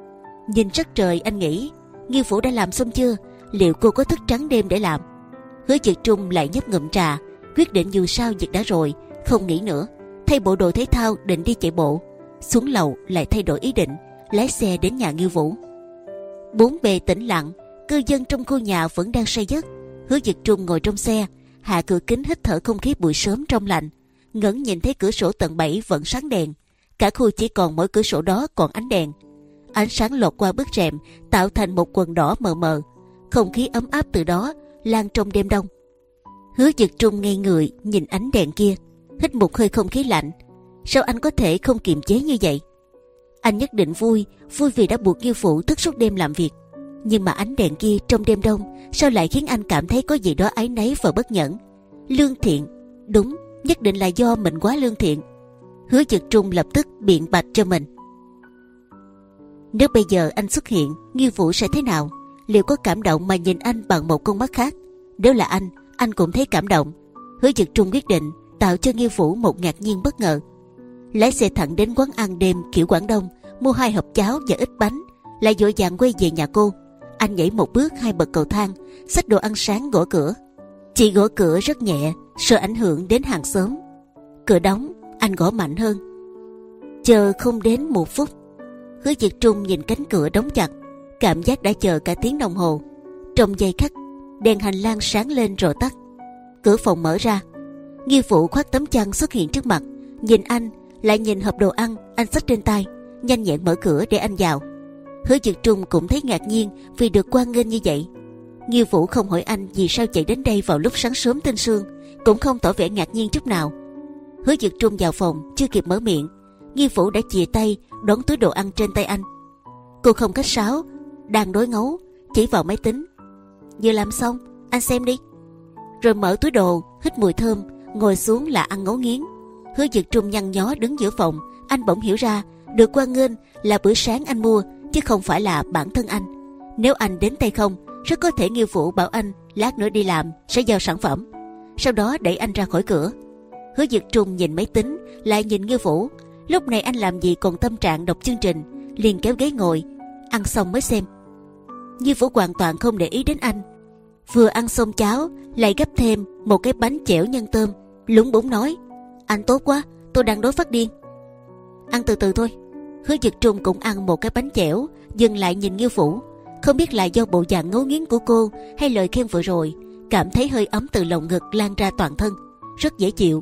Nhìn sắc trời anh nghĩ, Nghiêu Vũ đã làm xong chưa? Liệu cô có thức trắng đêm để làm? Hứa Dực Trung lại nhấp ngụm trà, quyết định dù sao việc đã rồi, không nghĩ nữa. Thay bộ đồ thể thao định đi chạy bộ. Xuống lầu lại thay đổi ý định, lái xe đến nhà Nghiêu Vũ. Bốn bề tĩnh lặng, cư dân trong khu nhà vẫn đang say giấc. Hứa Dực Trung ngồi trong xe, hạ cửa kính hít thở không khí buổi sớm trong lành, ngẩng nhìn thấy cửa sổ tầng bảy vẫn sáng đèn. Cả khu chỉ còn mỗi cửa sổ đó còn ánh đèn. Ánh sáng lọt qua bức rèm tạo thành một quần đỏ mờ mờ. Không khí ấm áp từ đó lan trong đêm đông. Hứa Dực Trung ngây người nhìn ánh đèn kia, hít một hơi không khí lạnh. Sao anh có thể không kiềm chế như vậy? Anh nhất định vui, vui vì đã buộc Nghiêu Vũ thức suốt đêm làm việc. Nhưng mà ánh đèn kia trong đêm đông sao lại khiến anh cảm thấy có gì đó áy náy và bất nhẫn. Lương thiện, đúng, nhất định là do mình quá lương thiện. Hứa Dực Trung lập tức biện bạch cho mình. Nếu bây giờ anh xuất hiện, Nghiêu Vũ sẽ thế nào? Liệu có cảm động mà nhìn anh bằng một con mắt khác? Nếu là anh, anh cũng thấy cảm động. Hứa Dực Trung quyết định tạo cho Nghiêu Vũ một ngạc nhiên bất ngờ. Lái xe thẳng đến quán ăn đêm kiểu Quảng Đông, mua hai hộp cháo và ít bánh, lại vội vàng quay về nhà cô. Anh nhảy một bước hai bậc cầu thang, xách đồ ăn sáng gõ cửa. Chỉ gõ cửa rất nhẹ, sợ ảnh hưởng đến hàng xóm. Cửa đóng, anh gõ mạnh hơn. Chờ không đến một phút, Hứa Dực Trung nhìn cánh cửa đóng chặt, cảm giác đã chờ cả tiếng đồng hồ. Trong giây khắc, đèn hành lang sáng lên rồi tắt. Cửa phòng mở ra, Nghiêu Vũ khoác tấm chăn xuất hiện trước mặt, nhìn anh, lại nhìn hộp đồ ăn anh xách trên tay, nhanh nhẹn mở cửa để anh vào. Hứa Dực Trung cũng thấy ngạc nhiên vì được hoan nghênh như vậy. Nghiêu Vũ không hỏi anh vì sao chạy đến đây vào lúc sáng sớm tinh sương, cũng không tỏ vẻ ngạc nhiên chút nào. Hứa Dực Trung vào phòng chưa kịp mở miệng, Nghiêu Vũ đã chìa tay đón túi đồ ăn trên tay anh. Cô không khách sáo, đang đối ngấu, chỉ vào máy tính. Vừa làm xong, anh xem đi. Rồi mở túi đồ, hít mùi thơm, ngồi xuống là ăn ngấu nghiến. Hứa Dực Trung nhăn nhó đứng giữa phòng, anh bỗng hiểu ra được hoan nghênh là bữa sáng anh mua, chứ không phải là bản thân anh. Nếu anh đến tay không, rất có thể Nghiêu Vũ bảo anh lát nữa đi làm sẽ giao sản phẩm, sau đó đẩy anh ra khỏi cửa. Hứa Dực Trung nhìn máy tính, lại nhìn Nghiêu Vũ. Lúc này anh làm gì còn tâm trạng đọc chương trình, liền kéo ghế ngồi, ăn xong mới xem. Nghiêu Vũ hoàn toàn không để ý đến anh, vừa ăn xong cháo lại gấp thêm một cái bánh chẻo nhân tôm, lúng búng nói: anh tốt quá, tôi đang đói phát điên. Ăn từ từ thôi. Hứa Dực Trung cũng ăn một cái bánh chẻo, dừng lại nhìn Nghiêu Vũ. Không biết là do bộ dạng ngấu nghiến của cô hay lời khen vừa rồi, cảm thấy hơi ấm từ lồng ngực lan ra toàn thân, rất dễ chịu.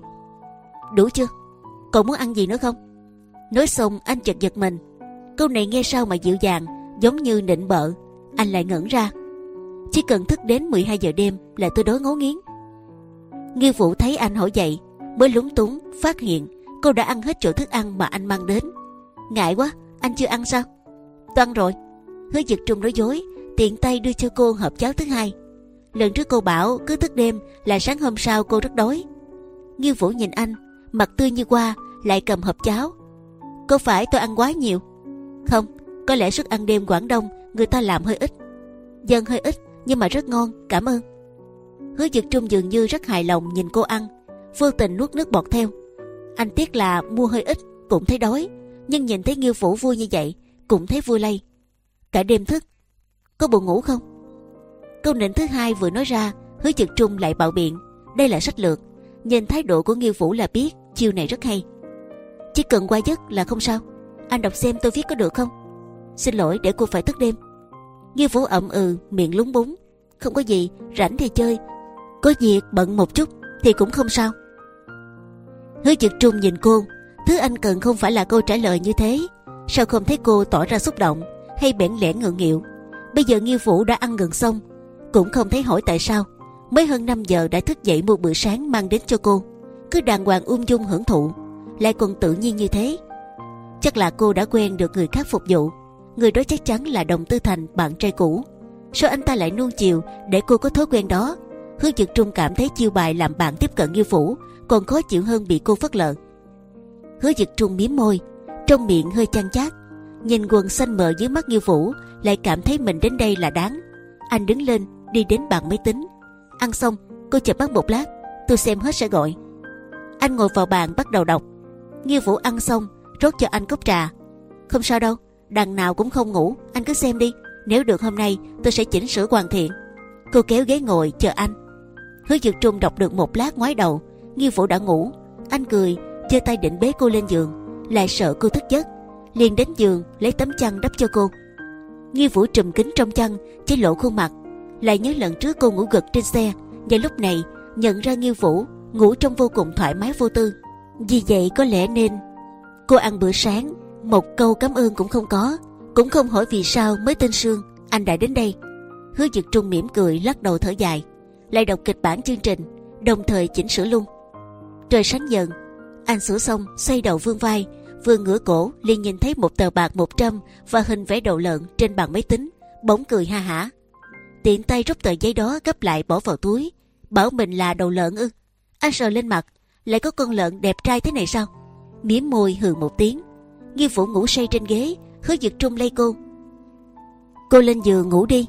Đủ chưa? Còn muốn ăn gì nữa không? Nói xong anh chợt giật mình. Câu này nghe sao mà dịu dàng, giống như nịnh bợ. Anh lại ngẩn ra. Chỉ cần thức đến mười hai giờ đêm là tôi đói ngấu nghiến. Nghiêu Vũ thấy anh hỏi vậy mới lúng túng phát hiện cô đã ăn hết chỗ thức ăn mà anh mang đến. Ngại quá, anh chưa ăn sao? Tôi ăn rồi. Hứa Dực Trung nói dối, tiện tay đưa cho cô hộp cháo thứ hai. Lần trước cô bảo cứ thức đêm là sáng hôm sau cô rất đói. Nghiêu Vũ nhìn anh, mặt tươi như hoa, lại cầm hộp cháo. Có phải tôi ăn quá nhiều? Không, có lẽ suất ăn đêm Quảng Đông người ta làm hơi ít. Dân hơi ít nhưng mà rất ngon, cảm ơn. Hứa Dực Trung dường như rất hài lòng nhìn cô ăn, vô tình nuốt nước bọt theo. Anh tiếc là mua hơi ít cũng thấy đói, nhưng nhìn thấy Nghiêu Vũ vui như vậy cũng thấy vui lây. Cả đêm thức, có buồn ngủ không? Câu nịnh thứ hai vừa nói ra, Hứa Dực Trung lại bạo biện. Đây là sách lược. Nhìn thái độ của Nghiêu Vũ là biết chiêu này rất hay. Chỉ cần qua giấc là không sao. Anh đọc xem tôi viết có được không? Xin lỗi để cô phải thức đêm. Nghiêu Vũ ậm ừ, miệng lúng búng. Không có gì, rảnh thì chơi. Có việc bận một chút thì cũng không sao. Hứa Dực Trung nhìn cô. Thứ anh cần không phải là câu trả lời như thế. Sao không thấy cô tỏ ra xúc động hay bẽn lẽn ngượng nghịu? Bây giờ Nghiêu Vũ đã ăn gần xong, cũng không thấy hỏi tại sao. Mới hơn năm giờ đã thức dậy mua bữa sáng mang đến cho cô. Cứ đàng hoàng ung dung hưởng thụ, lại còn tự nhiên như thế. Chắc là cô đã quen được người khác phục vụ. Người đó chắc chắn là Đồng Tư Thành, bạn trai cũ. Sao anh ta lại nuông chiều để cô có thói quen đó? Hứa Dực Trung cảm thấy chiêu bài làm bạn tiếp cận Nghiêu Vũ còn khó chịu hơn bị cô phớt lờ. Hứa Dực Trung mím môi, trong miệng hơi chan chát. Nhìn quần xanh mờ dưới mắt Nghiêu Vũ, lại cảm thấy mình đến đây là đáng. Anh đứng lên đi đến bàn máy tính. Ăn xong cô chợp mắt một lát, tôi xem hết sẽ gọi. Anh ngồi vào bàn bắt đầu đọc. Nghiêu Vũ ăn xong rót cho anh cốc trà. Không sao đâu, đằng nào cũng không ngủ, anh cứ xem đi. Nếu được hôm nay tôi sẽ chỉnh sửa hoàn thiện. Cô kéo ghế ngồi chờ anh. Hứa Dực Trung đọc được một lát ngoái đầu. Nghiêu Vũ đã ngủ. Anh cười giơ tay định bế cô lên giường, lại sợ cô thức giấc, liền đến giường lấy tấm chăn đắp cho cô. Nghiêu Vũ trùm kín trong chăn chỉ lộ khuôn mặt. Lại nhớ lần trước cô ngủ gật trên xe, và lúc này nhận ra Nghiêu Vũ ngủ trông vô cùng thoải mái vô tư. Vì vậy có lẽ nên cô ăn bữa sáng một câu cảm ơn cũng không có, cũng không hỏi vì sao mới tên Sương anh đã đến đây. Hứa Dực Trung mỉm cười lắc đầu thở dài, lại đọc kịch bản chương trình, đồng thời chỉnh sửa luôn. Trời sáng dần, anh sửa xong xoay đầu vươn vai, vừa ngửa cổ liền nhìn thấy một tờ bạc một trăm và hình vẽ đầu lợn trên bàn máy tính, bỗng cười ha hả. Tiện tay rút tờ giấy đó gấp lại bỏ vào túi, bảo mình là đầu lợn ư? Anh sờ lên mặt, lại có con lợn đẹp trai thế này sao? Mím môi hừ một tiếng. Nghiêu Vũ ngủ say trên ghế. Hứa Dực Trung lay cô. Cô lên giường ngủ đi.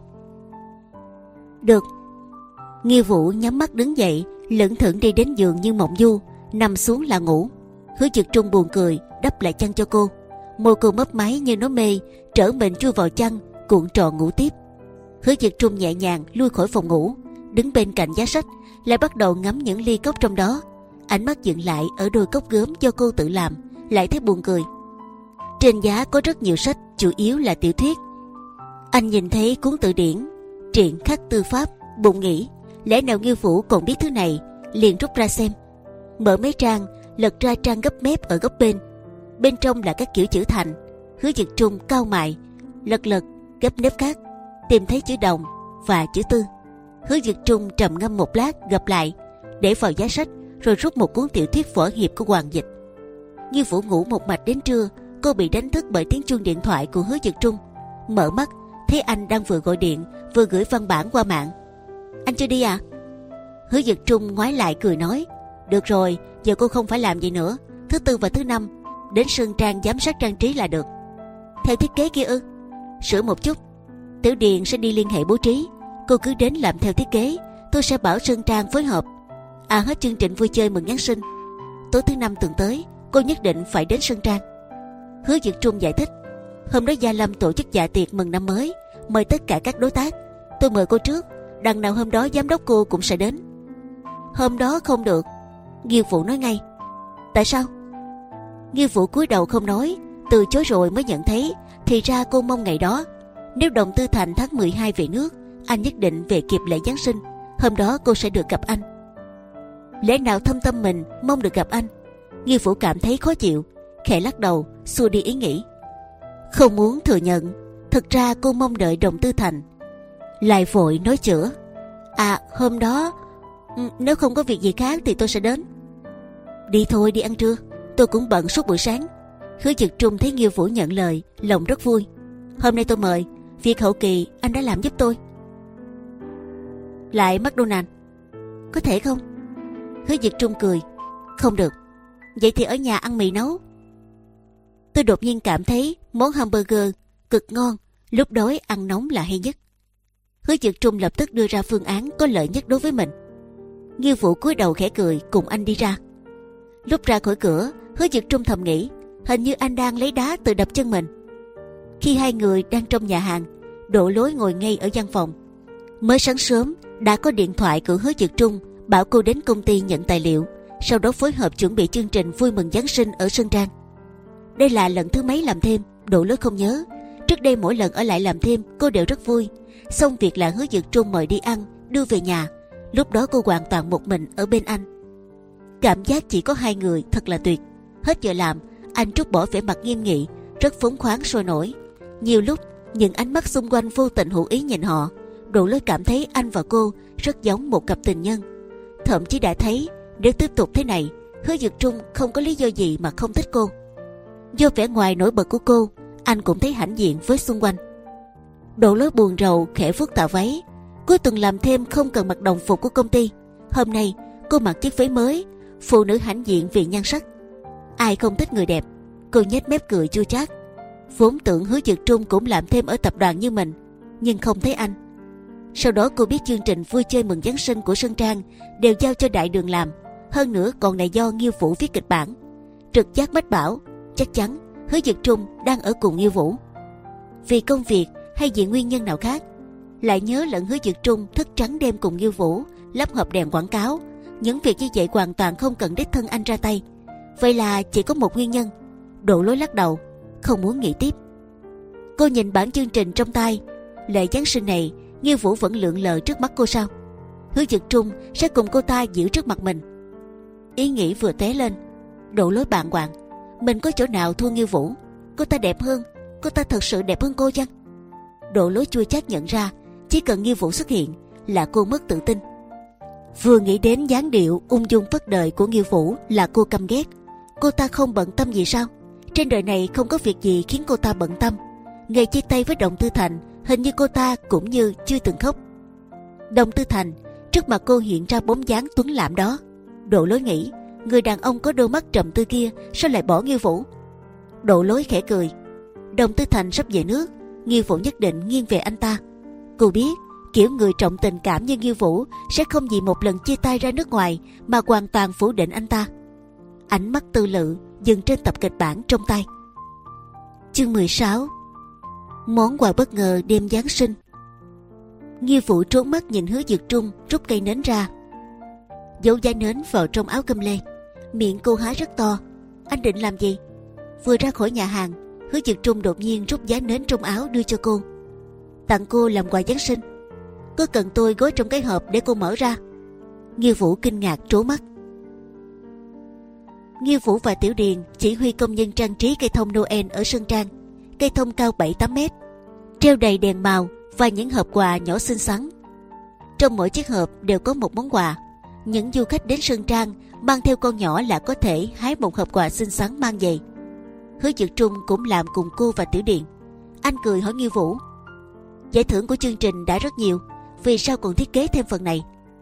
Được. Nghiêu Vũ nhắm mắt đứng dậy, lững thững đi đến giường như mộng du, nằm xuống là ngủ. Hứa Dực Trung buồn cười đắp lại chăn cho cô. Môi cô mấp máy như nó mê, trở mình chui vào chăn, cuộn tròn ngủ tiếp. Hứa Dực Trung nhẹ nhàng lui khỏi phòng ngủ, đứng bên cạnh giá sách, lại bắt đầu ngắm những ly cốc trong đó. Ánh mắt dừng lại ở đôi cốc gốm do cô tự làm, lại thấy buồn cười. Trên giá có rất nhiều sách, chủ yếu là tiểu thuyết. Anh nhìn thấy cuốn từ điển Truyện khắc tư pháp, bụng nghĩ lẽ nào Nghiêu Vũ còn biết thứ này, liền rút ra xem. Mở mấy trang, lật ra trang gấp mép ở góc bên. Bên trong là các kiểu chữ thành. Hứa Dực Trung cau mày, lật lật gấp nếp khác, tìm thấy chữ đồng và chữ tư. Hứa Dực Trung trầm ngâm một lát, gập lại để vào giá sách, rồi rút một cuốn tiểu thuyết võ hiệp của Hoàng Dịch. Nghiêu Vũ ngủ một mạch đến trưa. Cô bị đánh thức bởi tiếng chuông điện thoại của Hứa Dực Trung. Mở mắt thấy anh đang vừa gọi điện vừa gửi văn bản qua mạng. Anh chưa đi à? Hứa Dực Trung ngoái lại cười nói, được rồi, giờ cô không phải làm gì nữa. Thứ tư và thứ năm đến Sơn Trang giám sát trang trí là được. Theo thiết kế kia ư? Sửa một chút. Tiểu Điền sẽ đi liên hệ bố trí, cô cứ đến làm theo thiết kế. Tôi sẽ bảo Sơn Trang phối hợp. À, hết chương trình vui chơi mừng Giáng sinh, tối thứ năm tuần tới cô nhất định phải đến Sơn Trang. Hứa Dực Trung giải thích, hôm đó Gia Lâm tổ chức dạ tiệc mừng năm mới, mời tất cả các đối tác. Tôi mời cô trước, đằng nào hôm đó giám đốc cô cũng sẽ đến. Hôm đó không được, Nghiêu Vũ nói ngay. Tại sao? Nghiêu Vũ cúi đầu không nói, từ chối rồi mới nhận thấy thì ra cô mong ngày đó. Nếu Đồng Tư Thành tháng mười hai về nước, anh nhất định về kịp lễ Giáng sinh. Hôm đó cô sẽ được gặp anh. Lẽ nào thâm tâm mình mong được gặp anh? Nghiêu Vũ cảm thấy khó chịu, khẽ lắc đầu xua đi ý nghĩ. Không muốn thừa nhận, thực ra cô mong đợi Đồng Tư Thành. Lại vội nói chữa. À, hôm đó nếu không có việc gì khác thì tôi sẽ đến. Đi thôi, đi ăn trưa, tôi cũng bận suốt buổi sáng. Hứa Dực Trung thấy Nghiêu Vũ nhận lời, lòng rất vui. Hôm nay tôi mời, việc hậu kỳ anh đã làm giúp tôi. Lại McDonald, có thể không? Hứa Dực Trung cười. Không được. Vậy thì ở nhà ăn mì nấu. Tôi đột nhiên cảm thấy món hamburger cực ngon, lúc đói ăn nóng là hay nhất. Hứa Dực Trung lập tức đưa ra phương án có lợi nhất đối với mình. Nghiêu Vũ cúi đầu khẽ cười cùng anh đi ra. Lúc ra khỏi cửa, Hứa Dực Trung thầm nghĩ hình như anh đang lấy đá tự đập chân mình. Khi hai người đang trong nhà hàng, Đỗ Lối ngồi ngay ở văn phòng. Mới sáng sớm đã có điện thoại của Hứa Dực Trung bảo cô đến công ty nhận tài liệu, sau đó phối hợp chuẩn bị chương trình vui mừng Giáng sinh ở Sơn Trang. Đây là lần thứ mấy làm thêm, Đỗ Lối không nhớ. Trước đây mỗi lần ở lại làm thêm cô đều rất vui. Xong việc là Hứa Dực Trung mời đi ăn, đưa về nhà. Lúc đó cô hoàn toàn một mình ở bên anh. Cảm giác chỉ có hai người thật là tuyệt. Hết giờ làm, anh trút bỏ vẻ mặt nghiêm nghị, rất phóng khoáng sôi nổi. Nhiều lúc những ánh mắt xung quanh vô tình hữu ý nhìn họ, Đỗ Lối cảm thấy anh và cô rất giống một cặp tình nhân. Thậm chí đã thấy nếu tiếp tục thế này, Hứa Dực Trung không có lý do gì mà không thích cô. Do vẻ ngoài nổi bật của cô, anh cũng thấy hãnh diện với xung quanh. Đỗ Lối buồn rầu khẽ vuốt tà váy. Cuối tuần làm thêm không cần mặc đồng phục của công ty. Hôm nay cô mặc chiếc váy mới, phụ nữ hãnh diện vì nhan sắc. Ai không thích người đẹp? Cô nhếch mép cười chua chát. Vốn tưởng Hứa Dực Trung cũng làm thêm ở tập đoàn như mình, nhưng không thấy anh. Sau đó cô biết chương trình vui chơi mừng Giáng sinh của Sơn Trang đều giao cho Đại Đường làm, hơn nữa còn là do Nghiêu Vũ viết kịch bản. Trực giác mách bảo chắc chắn Hứa Dực Trung đang ở cùng Nghiêu Vũ. Vì công việc hay vì nguyên nhân nào khác, lại nhớ lẫn Hứa Dực Trung thức trắng đêm cùng Nghiêu Vũ lắp hộp đèn quảng cáo. Những việc như vậy hoàn toàn không cần đích thân anh ra tay. Vậy là chỉ có một nguyên nhân. Đỗ Lối lắc đầu, không muốn nghĩ tiếp. Cô nhìn bản chương trình trong tay. Lễ Giáng sinh này Nghiêu Vũ vẫn lượn lờ trước mắt cô sao? Hứa Dực Trung sẽ cùng cô ta giữ trước mặt mình. Ý nghĩ vừa té lên, Đỗ Lối bàng hoàng. Mình có chỗ nào thua Nghiêu Vũ? Cô ta đẹp hơn, cô ta thật sự đẹp hơn cô chăng? Đỗ Lối chua chát nhận ra, chỉ cần Nghiêu Vũ xuất hiện là cô mất tự tin. Vừa nghĩ đến dáng điệu ung dung phất đời của Nghiêu Vũ là cô căm ghét. Cô ta không bận tâm gì sao? Trên đời này không có việc gì khiến cô ta bận tâm. Ngày chia tay với Đồng Tư Thành, hình như cô ta cũng như chưa từng khóc. Đồng Tư Thành, trước mặt cô hiện ra bóng dáng tuấn lãm đó. Đỗ Lối nghĩ, người đàn ông có đôi mắt trầm tư kia sao lại bỏ Nghiêu Vũ? Đỗ Lối khẽ cười. Đồng Tư Thành sắp về nước, Nghiêu Vũ nhất định nghiêng về anh ta. Cô biết kiểu người trọng tình cảm như Nghiêu Vũ sẽ không vì một lần chia tay ra nước ngoài mà hoàn toàn phủ định anh ta. Ánh mắt tư lự dừng trên tập kịch bản trong tay. Chương mười sáu. Món quà bất ngờ đêm Giáng sinh. Nghiêu Vũ trốn mắt nhìn Hứa Dực Trung rút cây nến ra, giấu giá nến vào trong áo cơm lê. Miệng cô há rất to. Anh định làm gì? Vừa ra khỏi nhà hàng, Hứa Dực Trung đột nhiên rút giá nến trong áo đưa cho cô. Tặng cô làm quà Giáng sinh. Có cần tôi gói trong cái hộp để cô mở ra? Nghiêu Vũ kinh ngạc trố mắt. Nghiêu Vũ và Tiểu Điền chỉ huy công nhân trang trí cây thông Noel ở Sơn Trang. Cây thông cao bảy tám mét, treo đầy đèn màu và những hộp quà nhỏ xinh xắn. Trong mỗi chiếc hộp đều có một món quà. Những du khách đến Sơn Trang mang theo con nhỏ là có thể hái một hộp quà xinh xắn mang về. Hứa Dực Trung cũng làm cùng cô và Tiểu Điền. Anh cười hỏi Nghiêu Vũ, giải thưởng của chương trình đã rất nhiều, vì sao còn thiết kế thêm phần này?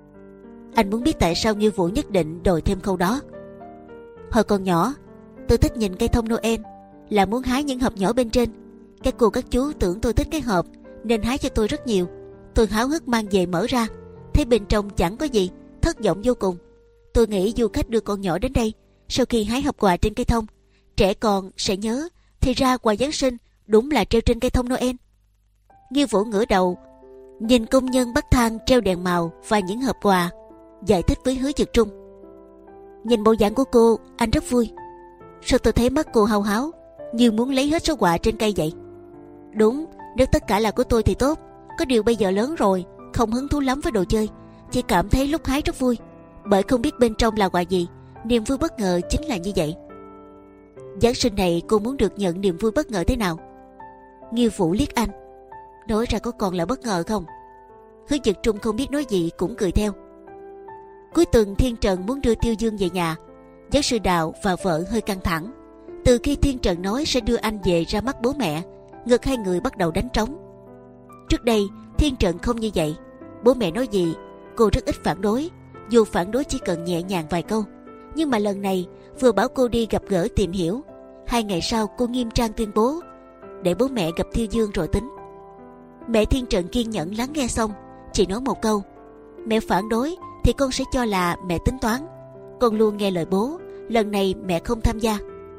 Anh muốn biết tại sao Nghiêu Vũ nhất định đòi thêm khâu đó. Hồi còn nhỏ, tôi thích nhìn cây thông Noel, là muốn hái những hộp nhỏ bên trên. Các cô các chú tưởng tôi thích cái hộp nên hái cho tôi rất nhiều. Tôi háo hức mang về mở ra, thấy bên trong chẳng có gì, thất vọng vô cùng. Tôi nghĩ du khách đưa con nhỏ đến đây, sau khi hái hộp quà trên cây thông, trẻ con sẽ nhớ, thì ra quà Giáng sinh đúng là treo trên cây thông Noel. Nghiêu Vũ ngửa đầu nhìn công nhân bắt thang treo đèn màu và những hộp quà, giải thích với Hứa Dực Trung. Nhìn bộ dạng của cô, anh rất vui. Sao tôi thấy mắt cô hao háo, như muốn lấy hết số quà trên cây vậy? Đúng, nếu tất cả là của tôi thì tốt. Có điều bây giờ lớn rồi, không hứng thú lắm với đồ chơi, chỉ cảm thấy lúc hái rất vui, bởi không biết bên trong là quà gì. Niềm vui bất ngờ chính là như vậy. Giáng sinh này cô muốn được nhận niềm vui bất ngờ thế nào? Nghiêu Vũ liếc anh, nói ra có còn là bất ngờ không? Hứa Dực Trung không biết nói gì cũng cười theo. Cuối tuần Thiên Trần muốn đưa Tiêu Dương về nhà. Giáo sư Đào và vợ hơi căng thẳng. Từ khi Thiên Trần nói sẽ đưa anh về ra mắt bố mẹ, ngực hai người bắt đầu đánh trống. Trước đây Thiên Trần không như vậy. Bố mẹ nói gì cô rất ít phản đối, dù phản đối chỉ cần nhẹ nhàng vài câu. Nhưng mà lần này vừa bảo cô đi gặp gỡ tìm hiểu, hai ngày sau cô nghiêm trang tuyên bố để bố mẹ gặp Tiêu Dương rồi tính. Mẹ Thiên Trần kiên nhẫn lắng nghe xong, chỉ nói một câu: mẹ phản đối thì con sẽ cho là mẹ tính toán. Con luôn nghe lời bố, lần này mẹ không tham gia.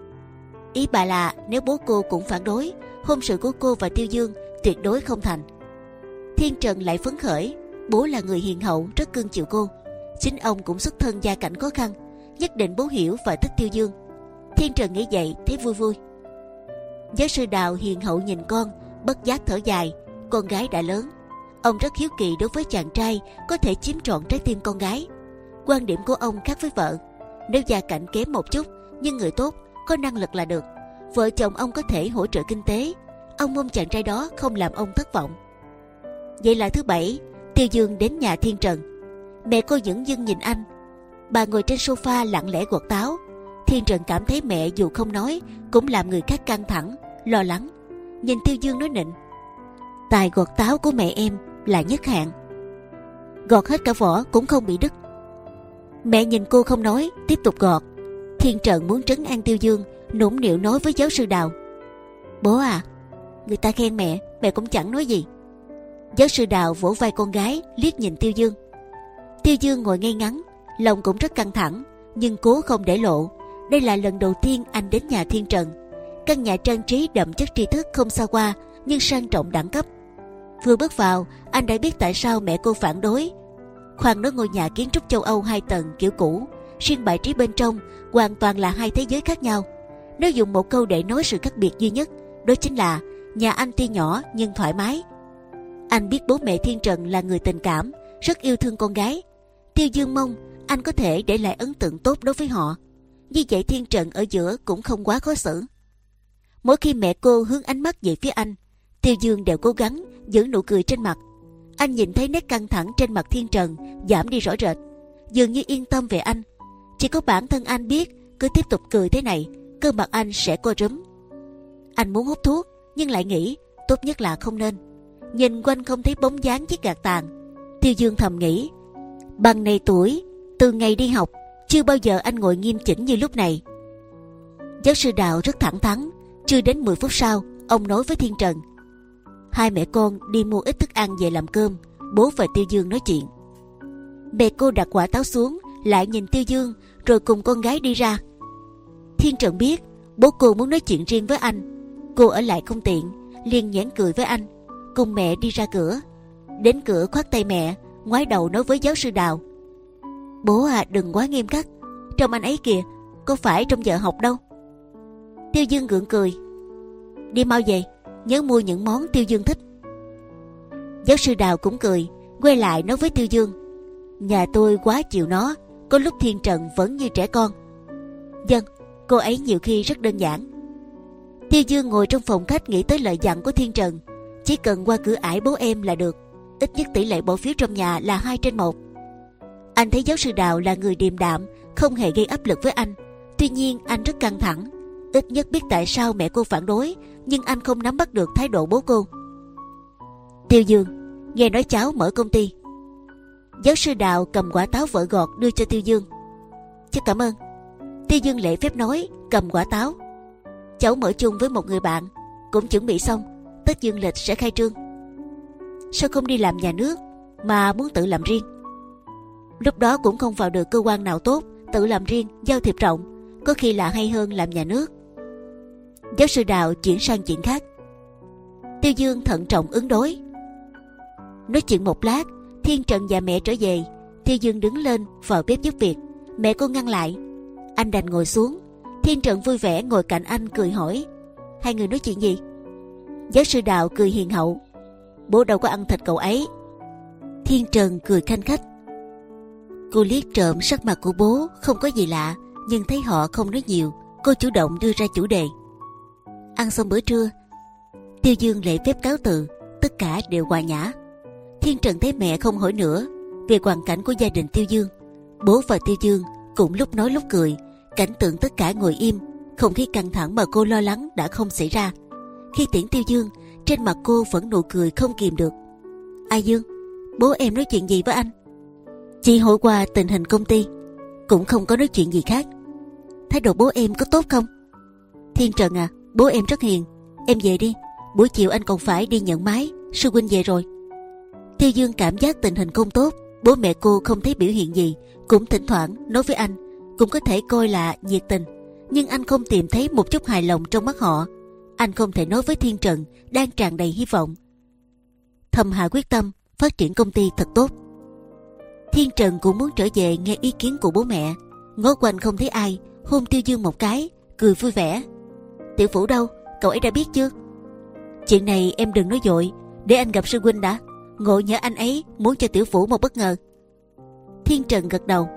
Ý bà là nếu bố cô cũng phản đối, hôn sự của cô và Tiêu Dương tuyệt đối không thành. Thiên Trần lại phấn khởi, Bố là người hiền hậu, rất cưng chiều cô. Chính ông cũng xuất thân gia cảnh khó khăn, nhất định bố hiểu và thích Tiêu Dương. Thiên Trần nghĩ vậy thấy vui vui. Giáo sư Đào hiền hậu nhìn con, bất giác thở dài. Con gái đã lớn, ông rất hiếu kỳ đối với chàng trai có thể chiếm trọn trái tim con gái. Quan điểm của ông khác với vợ. Nếu gia cảnh kém một chút nhưng người tốt, có năng lực là được. Vợ chồng ông có thể hỗ trợ kinh tế. Ông mong chàng trai đó không làm ông thất vọng. Vậy là thứ bảy, Tiêu Dương đến nhà Thiên Trần. Mẹ cô dửng dưng nhìn anh. Bà ngồi trên sofa lặng lẽ gọt táo. Thiên Trần cảm thấy mẹ dù không nói cũng làm người khác căng thẳng, lo lắng. Nhìn Tiêu Dương nói nịnh: tài gọt táo của mẹ em là nhất hạng, gọt hết cả vỏ cũng không bị đứt. Mẹ nhìn cô không nói, tiếp tục gọt. Thiên Trần muốn trấn an Tiêu Dương, nũng nịu nói với giáo sư Đào: bố à, người ta khen mẹ, mẹ cũng chẳng nói gì. Giáo sư Đào vỗ vai con gái, liếc nhìn Tiêu Dương. Tiêu Dương ngồi ngay ngắn, lòng cũng rất căng thẳng, nhưng cố không để lộ. Đây là lần đầu tiên anh đến nhà Thiên Trần. Căn nhà trang trí đậm chất tri thức không xa hoa, nhưng sang trọng đẳng cấp. Vừa bước vào, anh đã biết tại sao mẹ cô phản đối. Khoan nói ngôi nhà kiến trúc châu Âu hai tầng kiểu cũ, riêng bài trí bên trong hoàn toàn là hai thế giới khác nhau. Nếu dùng một câu để nói sự khác biệt duy nhất, đó chính là nhà anh tuy nhỏ nhưng thoải mái. Anh biết bố mẹ Thiên Trần là người tình cảm, rất yêu thương con gái. Tiêu Dương mong anh có thể để lại ấn tượng tốt đối với họ. Như vậy Thiên Trần ở giữa cũng không quá khó xử. Mỗi khi mẹ cô hướng ánh mắt về phía anh, Tiêu Dương đều cố gắng giữ nụ cười trên mặt. Anh nhìn thấy nét căng thẳng trên mặt Thiên Trần giảm đi rõ rệt, dường như yên tâm về anh. Chỉ có bản thân anh biết, cứ tiếp tục cười thế này, cơ mặt anh sẽ co rúm. Anh muốn hút thuốc, nhưng lại nghĩ tốt nhất là không nên. Nhìn quanh không thấy bóng dáng chiếc gạt tàn. Tiêu Dương thầm nghĩ, bằng này tuổi, từ ngày đi học, chưa bao giờ anh ngồi nghiêm chỉnh như lúc này. Giáo sư Đào rất thẳng thắn. Chưa đến mười phút sau, ông nói với Thiên Trần: hai mẹ con đi mua ít thức ăn về làm cơm. Bố và Tiêu Dương nói chuyện. Mẹ cô đặt quả táo xuống, lại nhìn Tiêu Dương, rồi cùng con gái đi ra. Thiên Trần biết bố cô muốn nói chuyện riêng với anh, cô ở lại không tiện, liền nhoẻn cười với anh, cùng mẹ đi ra cửa. Đến cửa khoác tay mẹ, ngoái đầu nói với giáo sư Đào: bố à, đừng quá nghiêm khắc, trông anh ấy kìa, có phải trong giờ học đâu. Tiêu Dương gượng cười: đi mau về, nhớ mua những món Tiêu Dương thích. Giáo sư Đào cũng cười, quay lại nói với Tiêu Dương: nhà tôi quá chịu nó, có lúc Thiên Trần vẫn như trẻ con. Vâng, cô ấy nhiều khi rất đơn giản. Tiêu Dương ngồi trong phòng khách nghĩ tới lời dặn của Thiên Trần: chỉ cần qua cửa ải bố em là được, ít nhất tỷ lệ bỏ phiếu trong nhà là hai trên một. Anh thấy giáo sư Đào là người điềm đạm, không hề gây áp lực với anh. Tuy nhiên anh rất căng thẳng, ít nhất biết tại sao mẹ cô phản đối, nhưng anh không nắm bắt được thái độ bố cô. Tiêu Dương, nghe nói cháu mở công ty. Giáo sư Đào cầm quả táo vỡ gọt đưa cho Tiêu Dương. Cháu cảm ơn. Tiêu Dương lễ phép nói, cầm quả táo. Cháu mở chung với một người bạn, cũng chuẩn bị xong, Tết dương lịch sẽ khai trương. Sao không đi làm nhà nước mà muốn tự làm riêng? Lúc đó cũng không vào được cơ quan nào tốt, tự làm riêng giao thiệp rộng, có khi là hay hơn làm nhà nước. Giáo sư Đào chuyển sang chuyện khác. Tiêu Dương thận trọng ứng đối. Nói chuyện một lát, Thiên Trần và mẹ trở về. Tiêu Dương đứng lên vào bếp giúp việc, mẹ cô ngăn lại. Anh đành ngồi xuống. Thiên Trần vui vẻ ngồi cạnh anh cười hỏi: hai người nói chuyện gì? Giáo sư Đào cười hiền hậu: bố đâu có ăn thịt cậu ấy. Thiên Trần cười khanh khách. Cô liếc trộm sắc mặt của bố, không có gì lạ, nhưng thấy họ không nói nhiều, cô chủ động đưa ra chủ đề. Ăn xong bữa trưa, Tiêu Dương lễ phép cáo từ, tất cả đều hòa nhã. Thiên Trần thấy mẹ không hỏi nữa về hoàn cảnh của gia đình Tiêu Dương. Bố và Tiêu Dương cũng lúc nói lúc cười, cảnh tượng tất cả ngồi im, không khí căng thẳng mà cô lo lắng đã không xảy ra. Khi tiễn Tiêu Dương, trên mặt cô vẫn nụ cười không kìm được. A Dương, bố em nói chuyện gì với anh? Chỉ hỏi qua tình hình công ty, cũng không có nói chuyện gì khác. Thái độ bố em có tốt không? Thiên Trần à, bố em rất hiền. Em về đi, buổi chiều anh còn phải đi nhận máy, sư huynh về rồi. Tiêu Dương cảm giác tình hình không tốt. Bố mẹ cô không thấy biểu hiện gì, cũng thỉnh thoảng nói với anh, cũng có thể coi là nhiệt tình, nhưng anh không tìm thấy một chút hài lòng trong mắt họ. Anh không thể nói với Thiên Trần đang tràn đầy hy vọng. Thầm hạ quyết tâm, phát triển công ty thật tốt. Thiên Trần cũng muốn trở về nghe ý kiến của bố mẹ. Ngó quanh không thấy ai, hôn Tiêu Dương một cái, cười vui vẻ. Tiểu Vũ đâu, cậu ấy đã biết chưa? Chuyện này em đừng nói vội, để anh gặp sư huynh đã. Ngộ nhỡ anh ấy muốn cho Tiểu Vũ một bất ngờ. Thiên Trần gật đầu.